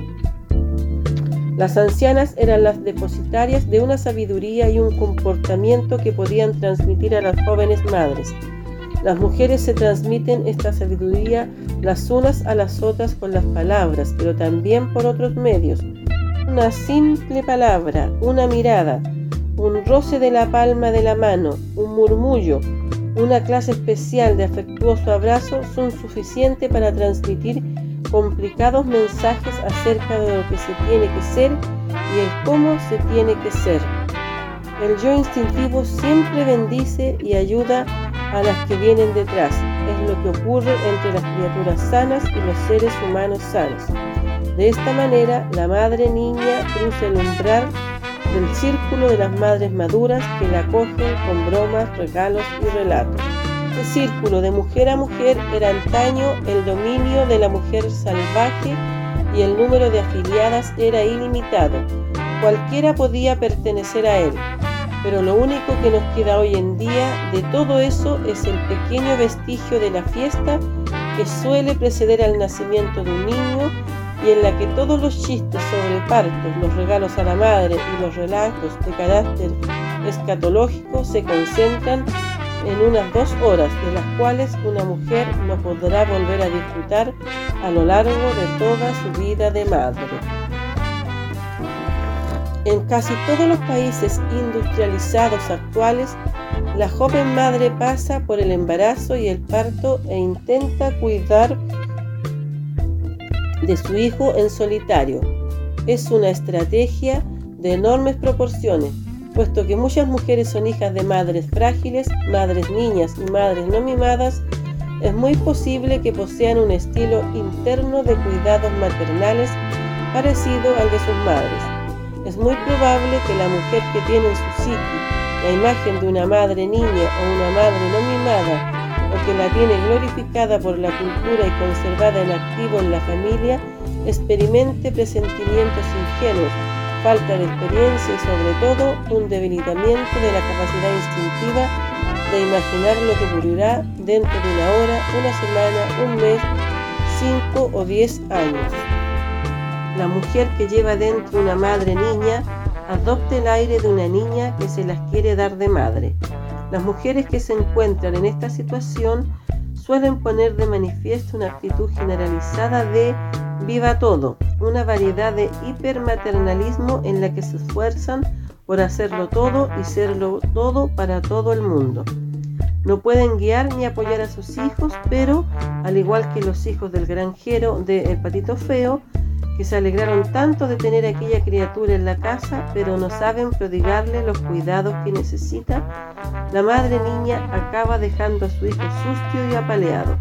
Las ancianas eran las depositarias de una sabiduría y un comportamiento que podían transmitir a las jóvenes madres. Las mujeres se transmiten esta sabiduría las unas a las otras con las palabras, pero también por otros medios. Una simple palabra, una mirada, un roce de la palma de la mano, un murmullo, una clase especial de afectuoso abrazo son suficientes para transmitir complicados mensajes acerca de lo que se tiene que ser y el cómo se tiene que ser. El yo instintivo siempre bendice y ayuda a las que vienen detrás. Es lo que ocurre entre las criaturas sanas y los seres humanos sanos. De esta manera, la madre niña cruza el umbral del círculo de las madres maduras que la acogen con bromas, regalos y relatos. Este círculo de mujer a mujer era antaño el dominio de la mujer salvaje y el número de afiliadas era ilimitado. Cualquiera podía pertenecer a él, pero lo único que nos queda hoy en día de todo eso es el pequeño vestigio de la fiesta que suele preceder al nacimiento de un niño y en la que todos los chistes sobre partos, los regalos a la madre y los relatos de carácter escatológico se concentran en unas 2 horas, de las cuales una mujer no podrá volver a disfrutar a lo largo de toda su vida de madre. En casi todos los países industrializados actuales, la joven madre pasa por el embarazo y el parto e intenta cuidar de su hijo en solitario. Es una estrategia de enormes proporciones, puesto que muchas mujeres son hijas de madres frágiles, madres niñas y madres no mimadas. Es muy posible que posean un estilo interno de cuidados maternales parecido al de sus madres. Es muy probable que la mujer que tiene en su psique la imagen de una madre niña o una madre no mimada, o que la tiene glorificada por la cultura y conservada en activo en la familia, experimente presentimientos ingenuos, falta de experiencia y sobre todo un debilitamiento de la capacidad instintiva de imaginar lo que ocurrirá dentro de una hora, una semana, un mes, 5 o 10 años. La mujer que lleva dentro una madre niña adopta el aire de una niña que se las quiere dar de madre. Las mujeres que se encuentran en esta situación suelen poner de manifiesto una actitud generalizada de viva todo, una variedad de hipermaternalismo en la que se esfuerzan por hacerlo todo y serlo todo para todo el mundo. No pueden guiar ni apoyar a sus hijos, pero, al igual que los hijos del granjero de El Patito Feo, que se alegraron tanto de tener a aquella criatura en la casa, pero no saben prodigarle los cuidados que necesita, la madre niña acaba dejando a su hijo sucio y apaleado.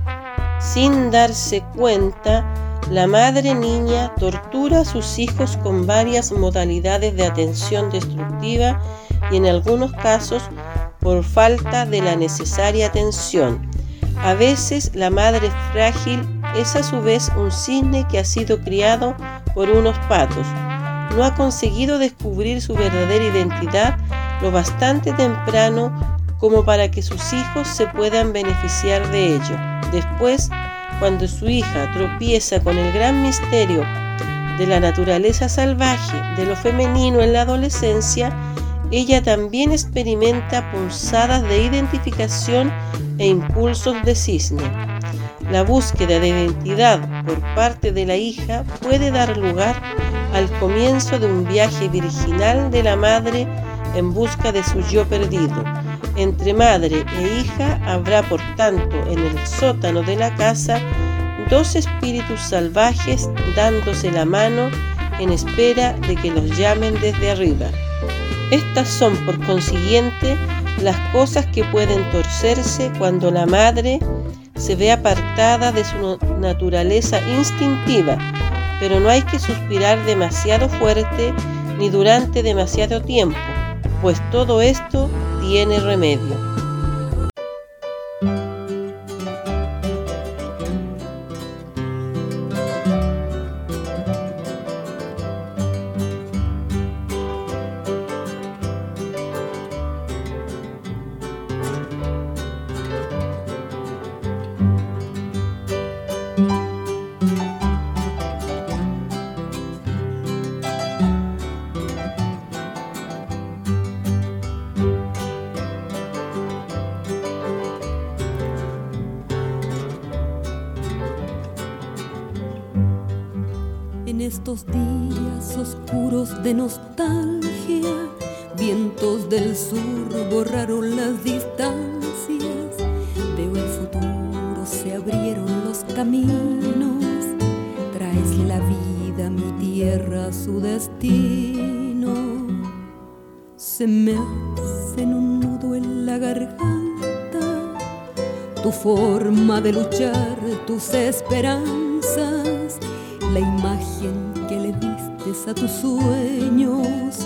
Sin darse cuenta, la madre niña tortura a sus hijos con varias modalidades de atención destructiva y en algunos casos por falta de la necesaria atención. A veces la madre frágil es a su vez un cisne que ha sido criado por unos patos. No ha conseguido descubrir su verdadera identidad lo bastante temprano como para que sus hijos se puedan beneficiar de ello. Después, cuando su hija tropieza con el gran misterio de la naturaleza salvaje, de lo femenino en la adolescencia, ella también experimenta pulsadas de identificación e impulsos de cisne. La búsqueda de identidad por parte de la hija puede dar lugar al comienzo de un viaje virginal de la madre en busca de su yo perdido. Entre madre e hija habrá, por tanto, en el sótano de la casa, 2 espíritus salvajes dándose la mano en espera de que los llamen desde arriba. Estas son, por consiguiente, las cosas que pueden torcerse cuando la madre se ve apartada de su naturaleza instintiva, pero no hay que suspirar demasiado fuerte ni durante demasiado tiempo, pues todo esto tiene remedio. En estos días oscuros de nostalgia, vientos del sur borraron las distancias. Veo el futuro, se abrieron los caminos. Traesle la vida a mi tierra, su destino. Se me hacen un nudo en la garganta, tu forma de luchar, tus esperanzas, la imagen que le diste a tus sueños,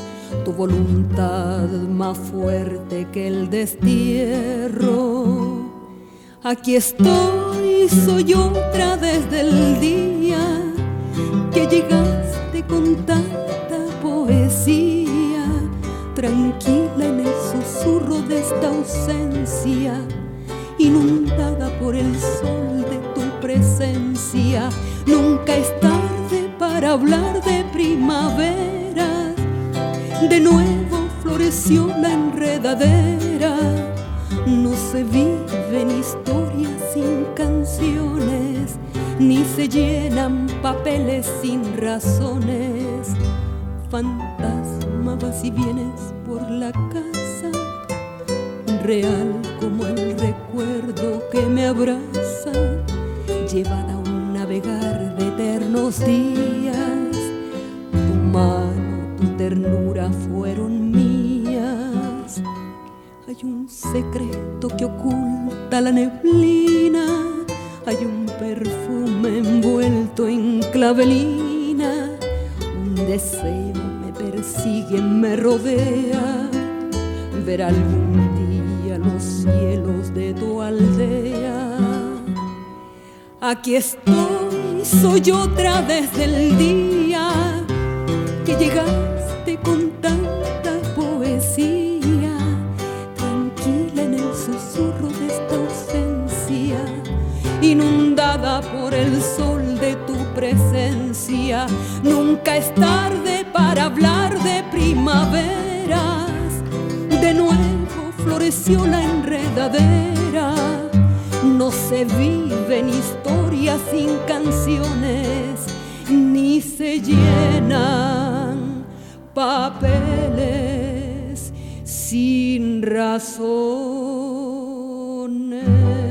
tu voluntad más fuerte que el destierro. Aquí estoy, soy otra desde el día que llegaste con tanta poesía, tranquila en el susurro de esta ausencia, inundada por el sol de tu presencia. Nunca es tarde para hablar de primavera, de nuevo floreció la enredadera. No se viven historias sin canciones, ni se llenan papeles sin razones. Fantasma, vas y vienes por la casa, real como el recuerdo que me abraza, llevada a un navegar de eternos días. Tu mano, tu ternura fueron mías. Hay un secreto que oculta la neblina, hay un perfume envuelto en clavelina. Un deseo me persigue, me rodea, ver algún día los cielos de tu aldea. Aquí estoy, soy otra desde el día que llegaste con tanta poesía, tranquila en el susurro de esta ausencia, inundada por el sol de tu presencia. Nunca es tarde para hablar de primaveras, de nuevo floreció la enredadera. No se viven historias sin canciones, ni se llenan papeles sin razones.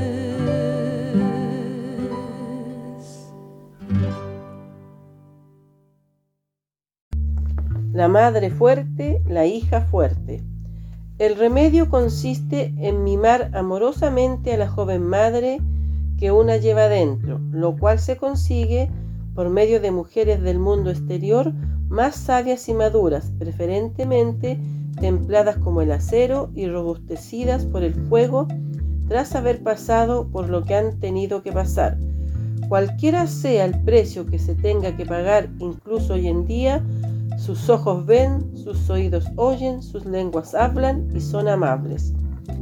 La madre fuerte, la hija fuerte. El remedio consiste en mimar amorosamente a la joven madre que una lleva dentro, lo cual se consigue por medio de mujeres del mundo exterior más sabias y maduras, preferentemente templadas como el acero y robustecidas por el fuego tras haber pasado por lo que han tenido que pasar. Cualquiera sea el precio que se tenga que pagar, incluso hoy en día, sus ojos ven, sus oídos oyen, sus lenguas hablan y son amables.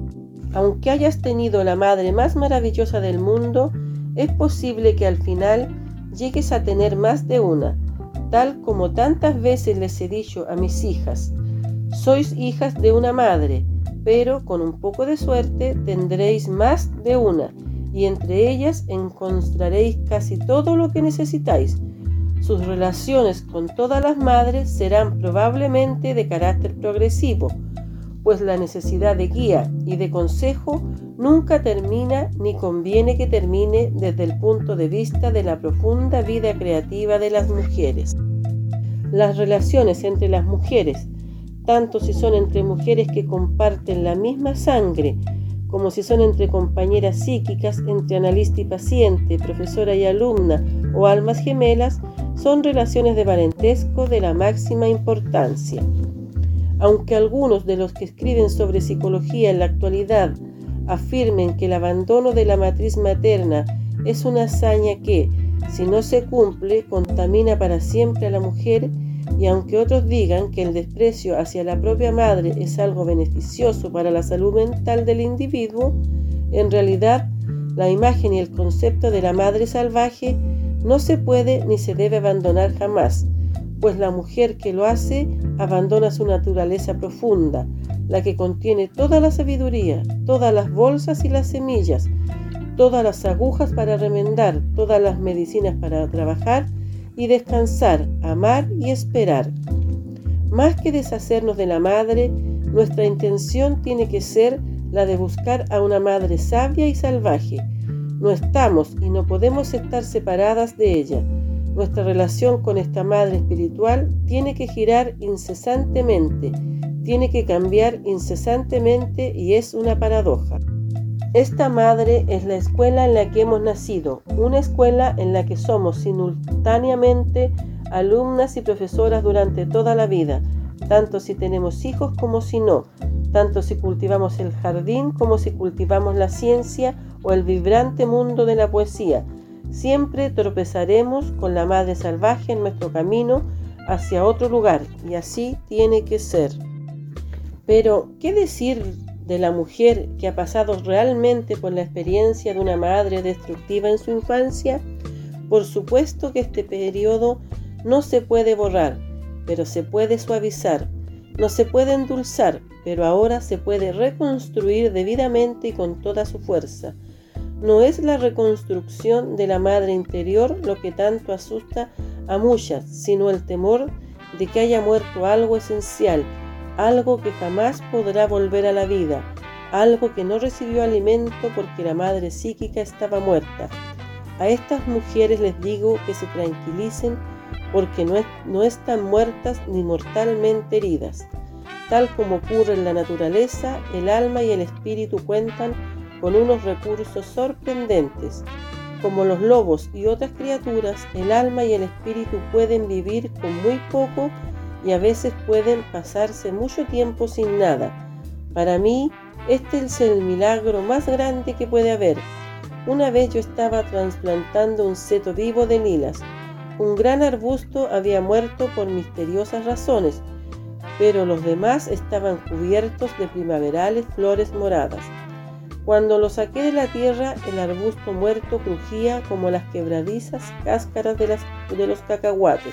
Aunque hayas tenido la madre más maravillosa del mundo, es posible que al final llegues a tener más de una, tal como tantas veces les he dicho a mis hijas: sois hijas de una madre, pero con un poco de suerte tendréis más de una, y entre ellas encontraréis casi todo lo que necesitáis. Sus relaciones con todas las madres serán probablemente de carácter progresivo, pues la necesidad de guía y de consejo nunca termina ni conviene que termine desde el punto de vista de la profunda vida creativa de las mujeres. Las relaciones entre las mujeres, tanto si son entre mujeres que comparten la misma sangre, como si son entre compañeras psíquicas, entre analista y paciente, profesora y alumna o almas gemelas, son relaciones de parentesco de la máxima importancia. Aunque algunos de los que escriben sobre psicología en la actualidad afirmen que el abandono de la matriz materna es una hazaña que, si no se cumple, contamina para siempre a la mujer, y aunque otros digan que el desprecio hacia la propia madre es algo beneficioso para la salud mental del individuo, en realidad la imagen y el concepto de la madre salvaje no se puede ni se debe abandonar jamás, pues la mujer que lo hace abandona su naturaleza profunda, la que contiene toda la sabiduría, todas las bolsas y las semillas, todas las agujas para remendar, todas las medicinas para trabajar y descansar, amar y esperar. Más que deshacernos de la madre, nuestra intención tiene que ser la de buscar a una madre sabia y salvaje. No estamos y no podemos estar separadas de ella. Nuestra relación con esta madre espiritual tiene que girar incesantemente, tiene que cambiar incesantemente, y es una paradoja. Esta madre es la escuela en la que hemos nacido, una escuela en la que somos simultáneamente alumnas y profesoras durante toda la vida, tanto si tenemos hijos como si no, tanto si cultivamos el jardín como si cultivamos la ciencia o el vibrante mundo de la poesía. Siempre tropezaremos con la madre salvaje en nuestro camino hacia otro lugar, y así tiene que ser. Pero, ¿qué decir de la mujer que ha pasado realmente por la experiencia de una madre destructiva en su infancia? Por supuesto que este periodo no se puede borrar, pero se puede suavizar. No se puede endulzar, pero ahora se puede reconstruir debidamente y con toda su fuerza. No es la reconstrucción de la madre interior lo que tanto asusta a muchas, sino el temor de que haya muerto algo esencial, algo que jamás podrá volver a la vida, algo que no recibió alimento porque la madre psíquica estaba muerta. A estas mujeres les digo que se tranquilicen porque no están muertas ni mortalmente heridas. Tal como ocurre en la naturaleza, el alma y el espíritu cuentan con unos recursos sorprendentes. Como los lobos y otras criaturas, el alma y el espíritu pueden vivir con muy poco y a veces pueden pasarse mucho tiempo sin nada. Para mí, este es el milagro más grande que puede haber. Una vez yo estaba trasplantando un seto vivo de lilas. Un gran arbusto había muerto por misteriosas razones, pero los demás estaban cubiertos de primaverales flores moradas. Cuando lo saqué de la tierra, el arbusto muerto crujía como las quebradizas cáscaras de los cacahuates.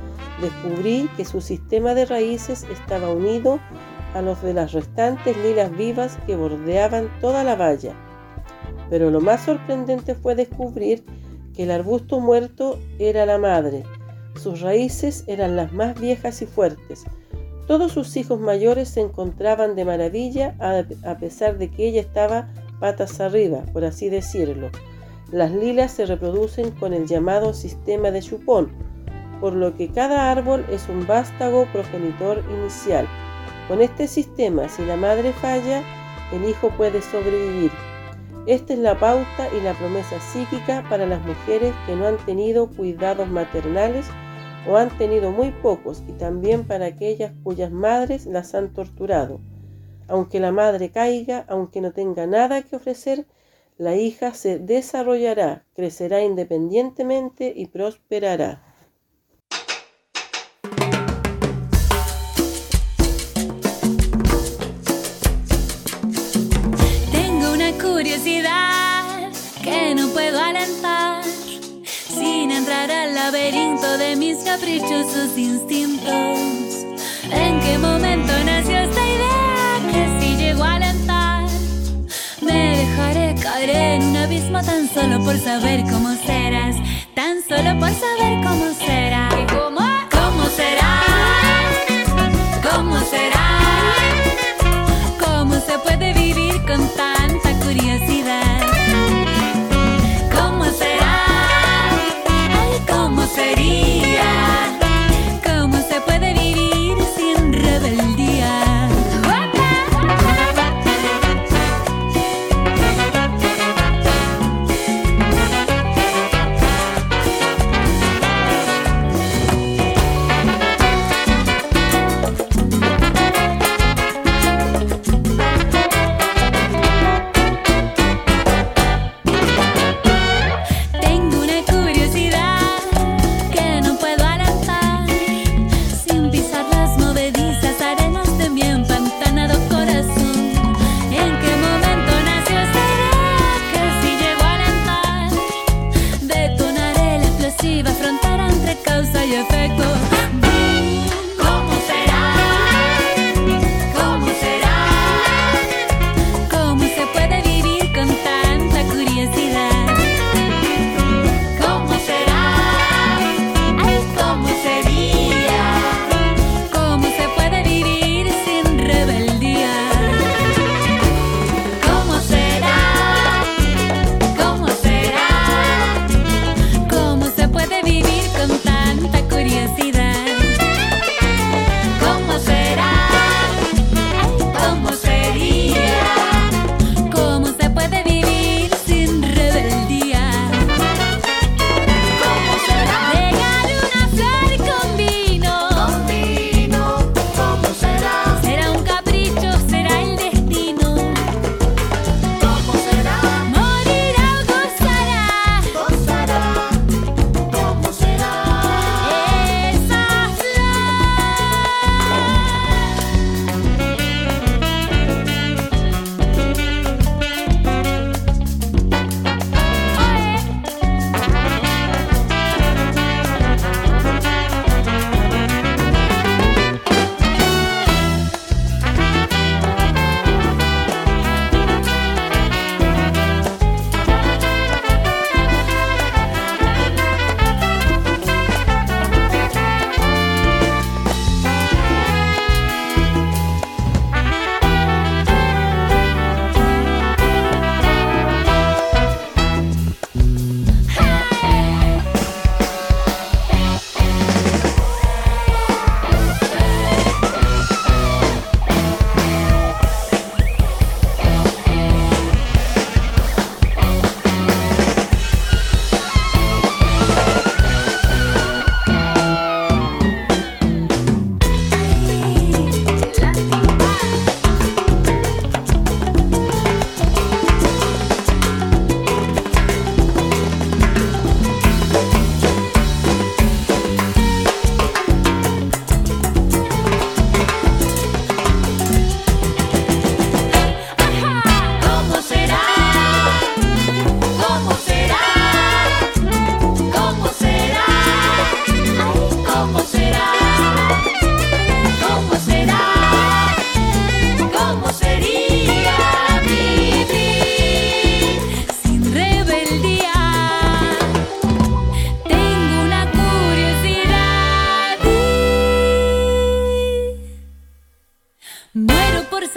Descubrí que su sistema de raíces estaba unido a los de las restantes lilas vivas que bordeaban toda la valla. Pero lo más sorprendente fue descubrir que el arbusto muerto era la madre. Sus raíces eran las más viejas y fuertes. Todos sus hijos mayores se encontraban de maravilla a pesar de que ella estaba patas arriba, por así decirlo. Las lilas se reproducen con el llamado sistema de chupón, por lo que cada árbol es un vástago progenitor inicial. Con este sistema, si la madre falla, el hijo puede sobrevivir. Esta es la pauta y la promesa psíquica para las mujeres que no han tenido cuidados maternales o han tenido muy pocos, y también para aquellas cuyas madres las han torturado. Aunque la madre caiga, aunque no tenga nada que ofrecer, la hija se desarrollará, crecerá independientemente y prosperará. Tengo una curiosidad que no puedo alentar, sin entrar al laberinto de mis caprichosos instintos. ¿En qué momento nació esta idea que si llego a alentar me dejaré caer en un abismo tan solo por saber cómo serás, tan solo por saber cómo será? ¿Cómo será? ¿Cómo será? ¿Cómo se puede vivir con tanta curiosidad? ¿Cómo será? Ay, ¿cómo sería? ¿Cómo se puede vivir sin rebeldía?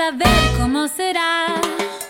saber cómo será.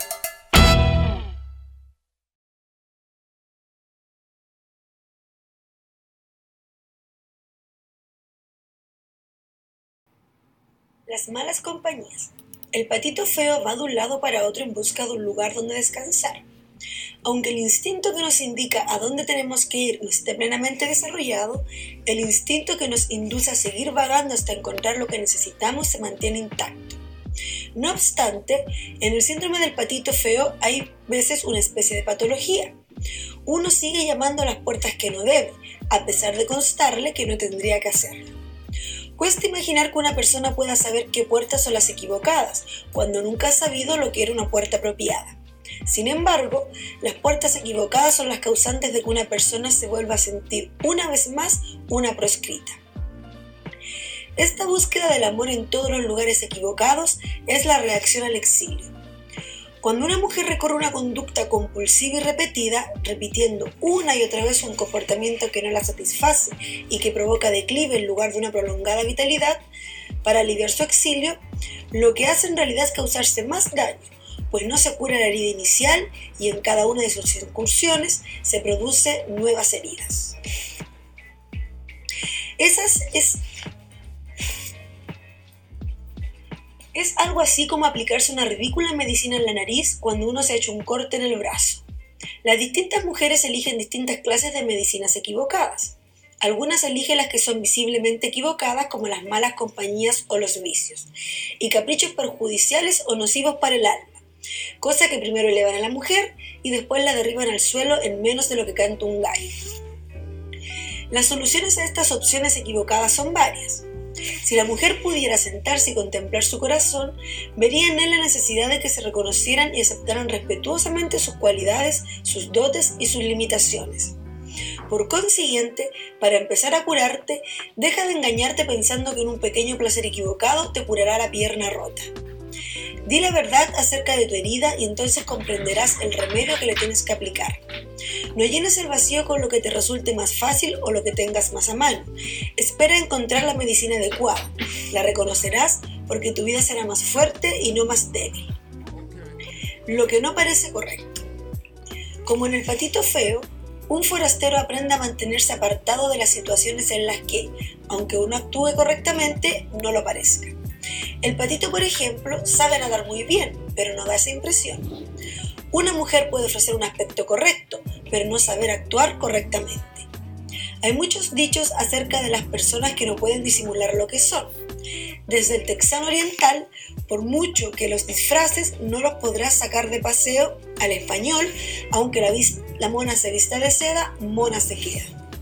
Las malas compañías. El patito feo va de un lado para otro en busca de un lugar donde descansar. Aunque el instinto que nos indica a dónde tenemos que ir no esté plenamente desarrollado, el instinto que nos induce a seguir vagando hasta encontrar lo que necesitamos se mantiene intacto. No obstante, en el síndrome del patito feo hay veces una especie de patología. Uno sigue llamando a las puertas que no debe, a pesar de constarle que no tendría que hacerlo. Cuesta imaginar que una persona pueda saber qué puertas son las equivocadas, cuando nunca ha sabido lo que era una puerta apropiada. Sin embargo, las puertas equivocadas son las causantes de que una persona se vuelva a sentir una vez más una proscrita. Esta búsqueda del amor en todos los lugares equivocados es la reacción al exilio. Cuando una mujer recorre una conducta compulsiva y repetida, repitiendo una y otra vez un comportamiento que no la satisface y que provoca declive en lugar de una prolongada vitalidad, para aliviar su exilio, lo que hace en realidad es causarse más daño, pues no se cura la herida inicial y en cada una de sus incursiones se producen nuevas heridas. Es algo así como aplicarse una ridícula medicina en la nariz cuando uno se ha hecho un corte en el brazo. Las distintas mujeres eligen distintas clases de medicinas equivocadas. Algunas eligen las que son visiblemente equivocadas, como las malas compañías o los vicios, y caprichos perjudiciales o nocivos para el alma, cosa que primero elevan a la mujer y después la derriban al suelo en menos de lo que canta un gallo. Las soluciones a estas opciones equivocadas son varias. Si la mujer pudiera sentarse y contemplar su corazón, vería en él la necesidad de que se reconocieran y aceptaran respetuosamente sus cualidades, sus dotes y sus limitaciones. Por consiguiente, para empezar a curarte, deja de engañarte pensando que en un pequeño placer equivocado te curará la pierna rota. Di la verdad acerca de tu herida y entonces comprenderás el remedio que le tienes que aplicar. No llenes el vacío con lo que te resulte más fácil o lo que tengas más a mano. Espera encontrar la medicina adecuada. La reconocerás porque tu vida será más fuerte y no más débil. Lo que no parece correcto. Como en el patito feo, un forastero aprende a mantenerse apartado de las situaciones en las que, aunque uno actúe correctamente, no lo parezca. El patito, por ejemplo, sabe nadar muy bien, pero no da esa impresión. Una mujer puede ofrecer un aspecto correcto, pero no saber actuar correctamente. Hay muchos dichos acerca de las personas que no pueden disimular lo que son. Desde el texano oriental, por mucho que los disfraces, no los podrás sacar de paseo, al español, aunque la mona se vista de seda, mona se queda.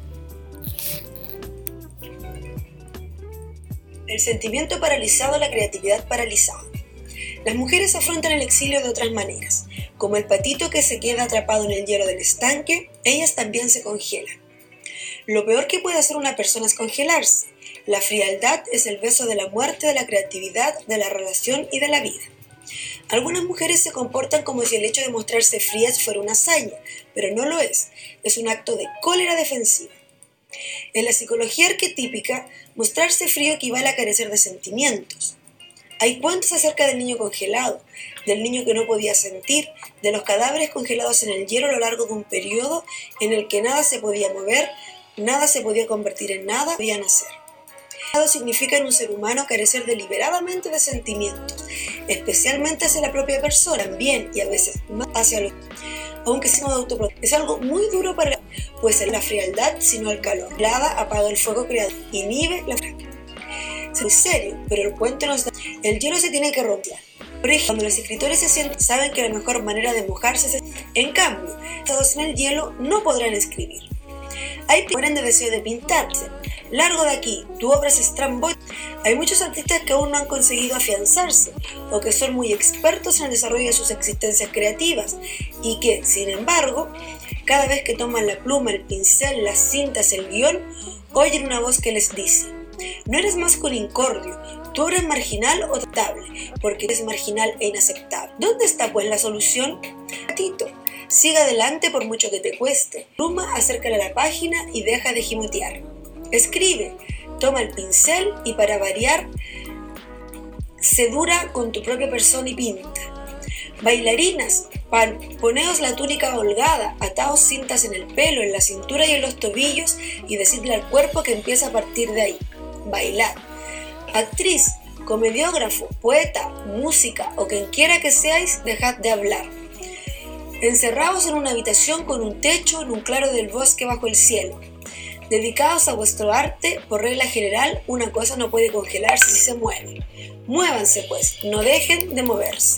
El sentimiento paralizado, la creatividad paralizada. Las mujeres afrontan el exilio de otras maneras. Como el patito que se queda atrapado en el hielo del estanque, ellas también se congelan. Lo peor que puede hacer una persona es congelarse. La frialdad es el beso de la muerte, de la creatividad, de la relación y de la vida. Algunas mujeres se comportan como si el hecho de mostrarse frías fuera una hazaña, pero no lo es. Es un acto de cólera defensiva. En la psicología arquetípica, mostrarse frío equivale a carecer de sentimientos. Hay cuentos acerca del niño congelado, del niño que no podía sentir, de los cadáveres congelados en el hielo a lo largo de un periodo en el que nada se podía mover, nada se podía convertir en nada, podía nacer. Significa en un ser humano carecer deliberadamente de sentimientos, especialmente hacia la propia persona, también y a veces más hacia los aunque sea de autoprotección. Es algo muy duro para pues en la frialdad, sino el calor. La helada apaga el fuego creado, inhibe la práctica. Es muy serio, pero el cuento nos da. El hielo se tiene que romper. Por ejemplo, cuando los escritores se sienten, saben que la mejor manera de mojarse es. En cambio, estados en el hielo no podrán escribir. Hay que mueren de deseo de pintarse. Largo de aquí, tu obra es estrambótica. Hay muchos artistas que aún no han conseguido afianzarse o que son muy expertos en el desarrollo de sus existencias creativas y que, sin embargo, cada vez que toman la pluma, el pincel, las cintas, el guión, oyen una voz que les dice: no eres más que un incordio, tu obra es marginal o tratable, porque eres marginal e inaceptable. ¿Dónde está pues la solución? Patito, siga adelante por mucho que te cueste. Pluma, acércala a la página y deja de gimotear. Escribe, toma el pincel y para variar, sé dura con tu propia persona y pinta. Bailarinas, poneos la túnica holgada, ataos cintas en el pelo, en la cintura y en los tobillos, y decidle al cuerpo que empieza a partir de ahí. Bailad. Actriz, comediógrafo, poeta, música o quien quiera que seáis, dejad de hablar. Encerraos en una habitación con un techo en un claro del bosque bajo el cielo. Dedicaos a vuestro arte, por regla general, una cosa no puede congelarse si se mueve. Muévanse pues, no dejen de moverse.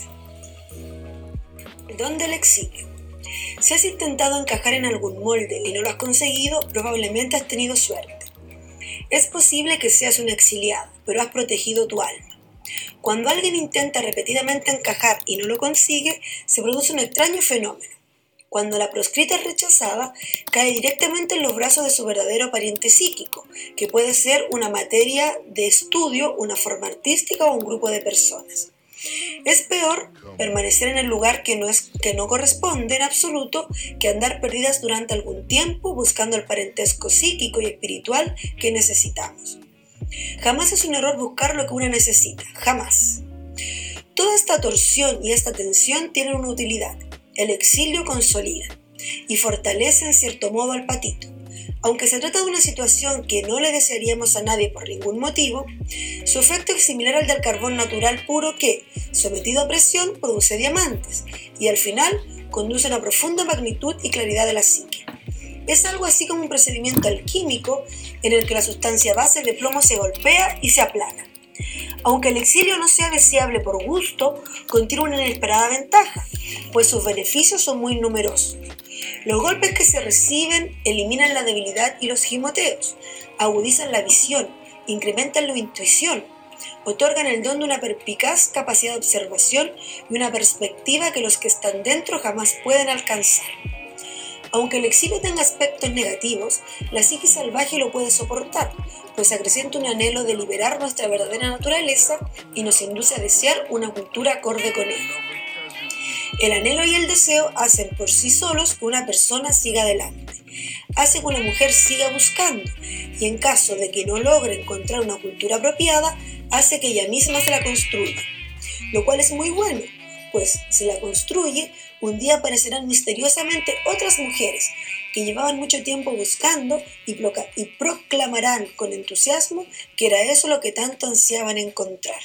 El don del exilio. Si has intentado encajar en algún molde y no lo has conseguido, probablemente has tenido suerte. Es posible que seas un exiliado, pero has protegido tu alma. Cuando alguien intenta repetidamente encajar y no lo consigue, se produce un extraño fenómeno. Cuando la proscrita es rechazada, cae directamente en los brazos de su verdadero pariente psíquico, que puede ser una materia de estudio, una forma artística o un grupo de personas. Es peor permanecer en el lugar que no corresponde en absoluto que andar perdidas durante algún tiempo buscando el parentesco psíquico y espiritual que necesitamos. Jamás es un error buscar lo que una necesita, jamás. Toda esta torsión y esta tensión tienen una utilidad. El exilio consolida y fortalece en cierto modo al patito. Aunque se trata de una situación que no le desearíamos a nadie por ningún motivo, su efecto es similar al del carbón natural puro que, sometido a presión, produce diamantes y al final conduce a una profunda magnitud y claridad de la psique. Es algo así como un procedimiento alquímico en el que la sustancia base de plomo se golpea y se aplana. Aunque el exilio no sea deseable por gusto, contiene una inesperada ventaja, pues sus beneficios son muy numerosos. Los golpes que se reciben eliminan la debilidad y los gimoteos, agudizan la visión, incrementan la intuición, otorgan el don de una perspicaz capacidad de observación y una perspectiva que los que están dentro jamás pueden alcanzar. Aunque el exilio tenga aspectos negativos, la psique salvaje lo puede soportar, pues acrecienta un anhelo de liberar nuestra verdadera naturaleza y nos induce a desear una cultura acorde con ello. El anhelo y el deseo hacen por sí solos que una persona siga adelante, hace que una mujer siga buscando y en caso de que no logre encontrar una cultura apropiada, hace que ella misma se la construya, lo cual es muy bueno, pues si la construye, un día aparecerán misteriosamente otras mujeres que llevaban mucho tiempo buscando y proclamarán con entusiasmo que era eso lo que tanto ansiaban encontrar.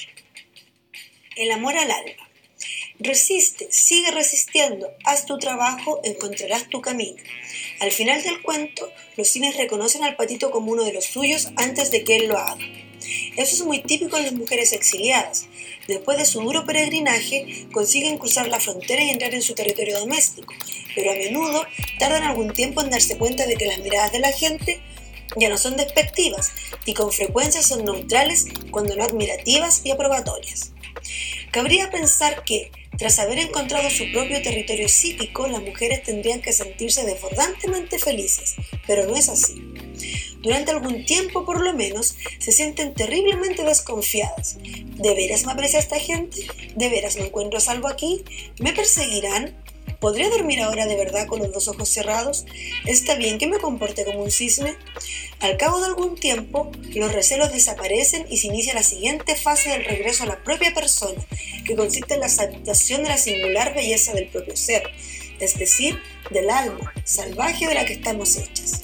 El amor al alma. Resiste, sigue resistiendo, haz tu trabajo, encontrarás tu camino. Al final del cuento, los cines reconocen al patito como uno de los suyos antes de que él lo haga. Eso es muy típico en las mujeres exiliadas. Después de su duro peregrinaje, consiguen cruzar la frontera y entrar en su territorio doméstico, pero a menudo tardan algún tiempo en darse cuenta de que las miradas de la gente ya no son despectivas y con frecuencia son neutrales cuando no admirativas y aprobatorias. Cabría pensar que, tras haber encontrado su propio territorio psíquico, las mujeres tendrían que sentirse desbordantemente felices, pero no es así. Durante algún tiempo, por lo menos, se sienten terriblemente desconfiadas. ¿De veras me aprecia esta gente? ¿De veras me encuentro a salvo aquí? ¿Me perseguirán? ¿Podría dormir ahora de verdad con los dos ojos cerrados? ¿Está bien que me comporte como un cisne? Al cabo de algún tiempo, los recelos desaparecen y se inicia la siguiente fase del regreso a la propia persona, que consiste en la aceptación de la singular belleza del propio ser, es decir, del alma salvaje de la que estamos hechas.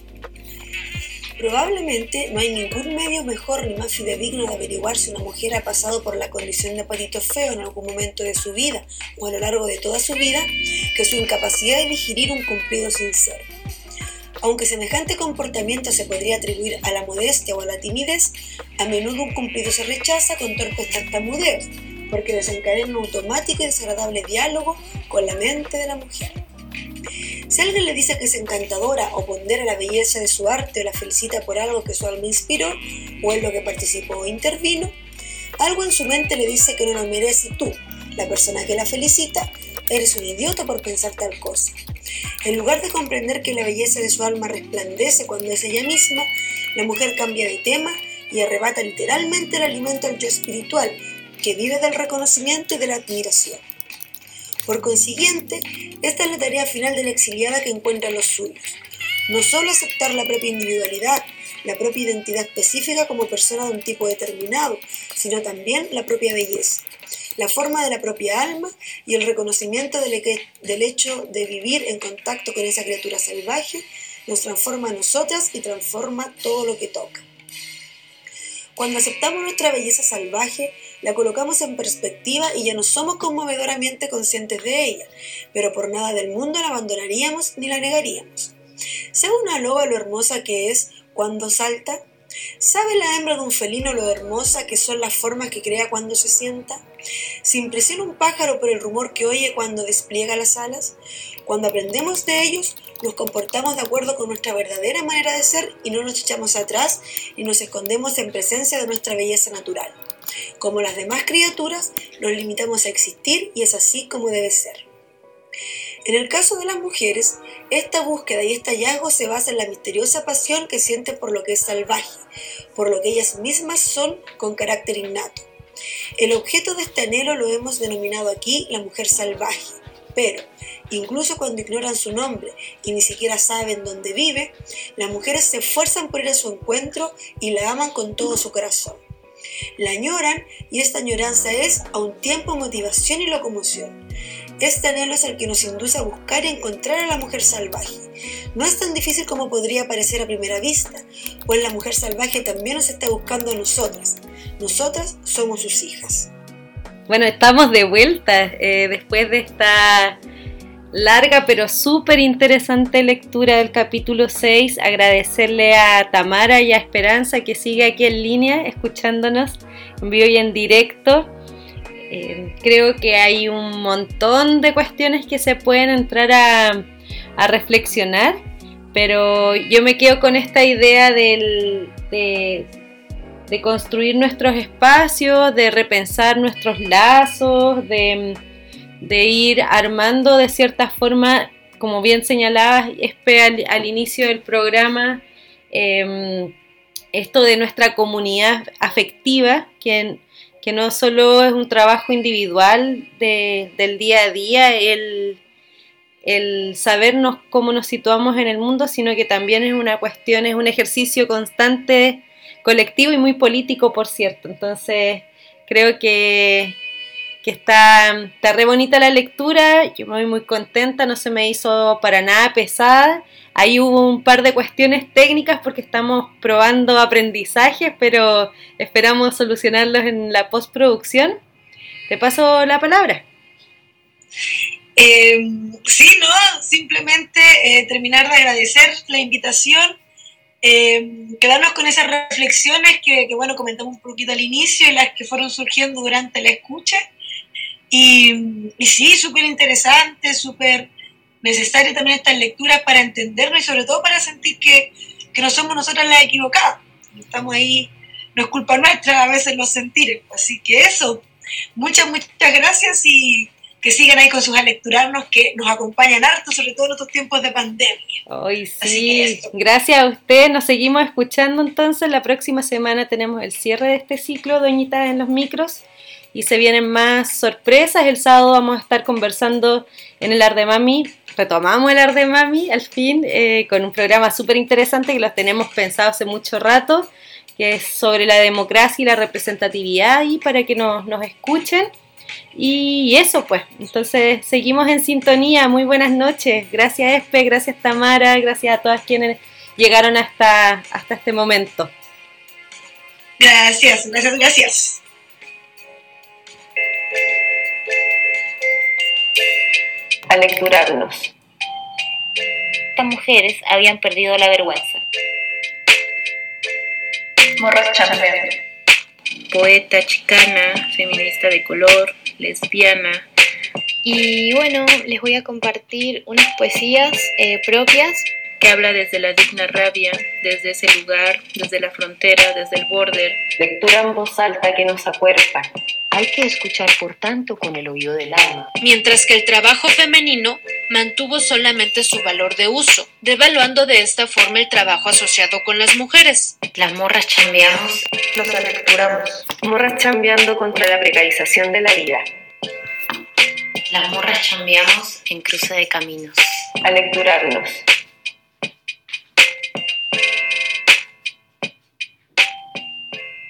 Probablemente no hay ningún medio mejor ni más fidedigno de averiguar si una mujer ha pasado por la condición de patito feo en algún momento de su vida o a lo largo de toda su vida que su incapacidad de digerir un cumplido sincero. Aunque semejante comportamiento se podría atribuir a la modestia o a la timidez, a menudo un cumplido se rechaza con torpes tartamudeos, porque desencadena un automático y desagradable diálogo con la mente de la mujer. Si alguien le dice que es encantadora o pondera la belleza de su arte o la felicita por algo que su alma inspiró o en lo que participó o intervino, algo en su mente le dice que no lo merece y tú, la persona que la felicita, eres un idiota por pensar tal cosa. En lugar de comprender que la belleza de su alma resplandece cuando es ella misma, la mujer cambia de tema y arrebata literalmente el alimento al yo espiritual, que vive del reconocimiento y de la admiración. Por consiguiente, esta es la tarea final de la exiliada que encuentra los suyos. No solo aceptar la propia individualidad, la propia identidad específica como persona de un tipo determinado, sino también la propia belleza, la forma de la propia alma y el reconocimiento del hecho de vivir en contacto con esa criatura salvaje nos transforma a nosotras y transforma todo lo que toca. Cuando aceptamos nuestra belleza salvaje, la colocamos en perspectiva y ya no somos conmovedoramente conscientes de ella, pero por nada del mundo la abandonaríamos ni la negaríamos. ¿Sabe una loba lo hermosa que es cuando salta? ¿Sabe la hembra de un felino lo hermosa que son las formas que crea cuando se sienta? ¿Se impresiona un pájaro por el rumor que oye cuando despliega las alas? Cuando aprendemos de ellos, nos comportamos de acuerdo con nuestra verdadera manera de ser y no nos echamos atrás y nos escondemos en presencia de nuestra belleza natural. Como las demás criaturas, nos limitamos a existir y es así como debe ser. En el caso de las mujeres, esta búsqueda y este hallazgo se basa en la misteriosa pasión que sienten por lo que es salvaje, por lo que ellas mismas son con carácter innato. El objeto de este anhelo lo hemos denominado aquí la mujer salvaje, pero incluso cuando ignoran su nombre y ni siquiera saben dónde vive, las mujeres se esfuerzan por ir a su encuentro y la aman con todo su corazón. La añoran y esta añoranza es a un tiempo motivación y locomoción. Este anhelo es el que nos induce a buscar y encontrar a la mujer salvaje. No es tan difícil como podría parecer a primera vista, pues la mujer salvaje también nos está buscando a nosotras. Nosotras somos sus hijas. Bueno, estamos de vuelta después de esta larga pero súper interesante lectura del capítulo 6. Agradecerle a Tamara y a Esperanza que sigue aquí en línea escuchándonos en vivo y en directo. Creo que hay un montón de cuestiones que se pueden entrar a reflexionar, pero yo me quedo con esta idea de construir nuestros espacios, de repensar nuestros lazos, de ir armando de cierta forma, como bien señalabas, Espe, al inicio del programa, esto de nuestra comunidad afectiva, que no solo es un trabajo individual del día a día, el sabernos cómo nos situamos en el mundo, sino que también es una cuestión, es un ejercicio constante, colectivo y muy político, por cierto. Entonces creo que está re bonita la lectura, yo me voy muy contenta, no se me hizo para nada pesada. Ahí hubo un par de cuestiones técnicas porque estamos probando aprendizajes, pero esperamos solucionarlos en la postproducción. Te paso la palabra. Simplemente terminar de agradecer la invitación, quedarnos con esas reflexiones que bueno, comentamos un poquito al inicio y las que fueron surgiendo durante la escucha. Y sí, súper interesante, súper necesaria también estas lecturas para entendernos y sobre todo para sentir que no somos nosotras las equivocadas. Estamos ahí, no es culpa nuestra a veces los sentires. Así que eso, muchas gracias y que sigan ahí con sus alecturarnos que nos acompañan harto, sobre todo en estos tiempos de pandemia. Hoy sí, gracias a usted, nos seguimos escuchando entonces. La próxima semana tenemos el cierre de este ciclo, Doñitas en los Micros, y se vienen más sorpresas. El sábado vamos a estar conversando en el Ardemami, retomamos el Ardemami al fin, con un programa súper interesante que los tenemos pensado hace mucho rato, que es sobre la democracia y la representatividad, y para que nos escuchen. Y eso pues, entonces seguimos en sintonía. Muy buenas noches, gracias Espe, gracias Tamara, gracias a todas quienes llegaron hasta este momento. Gracias. Alecturarnos. Estas mujeres habían perdido la vergüenza. Morras chambeando. Poeta, chicana, feminista de color, lesbiana. Y bueno, les voy a compartir unas poesías propias. Que habla desde la digna rabia, desde ese lugar, desde la frontera, desde el border. Lectura en voz alta que nos acuerpa. Hay que escuchar, por tanto, con el oído del alma. Mientras que el trabajo femenino mantuvo solamente su valor de uso, devaluando de esta forma el trabajo asociado con las mujeres. Las morras chambeamos, nos alecturamos. Morras chambeando contra la precarización de la vida. Las morras chambeamos en cruce de caminos. Alecturarnos.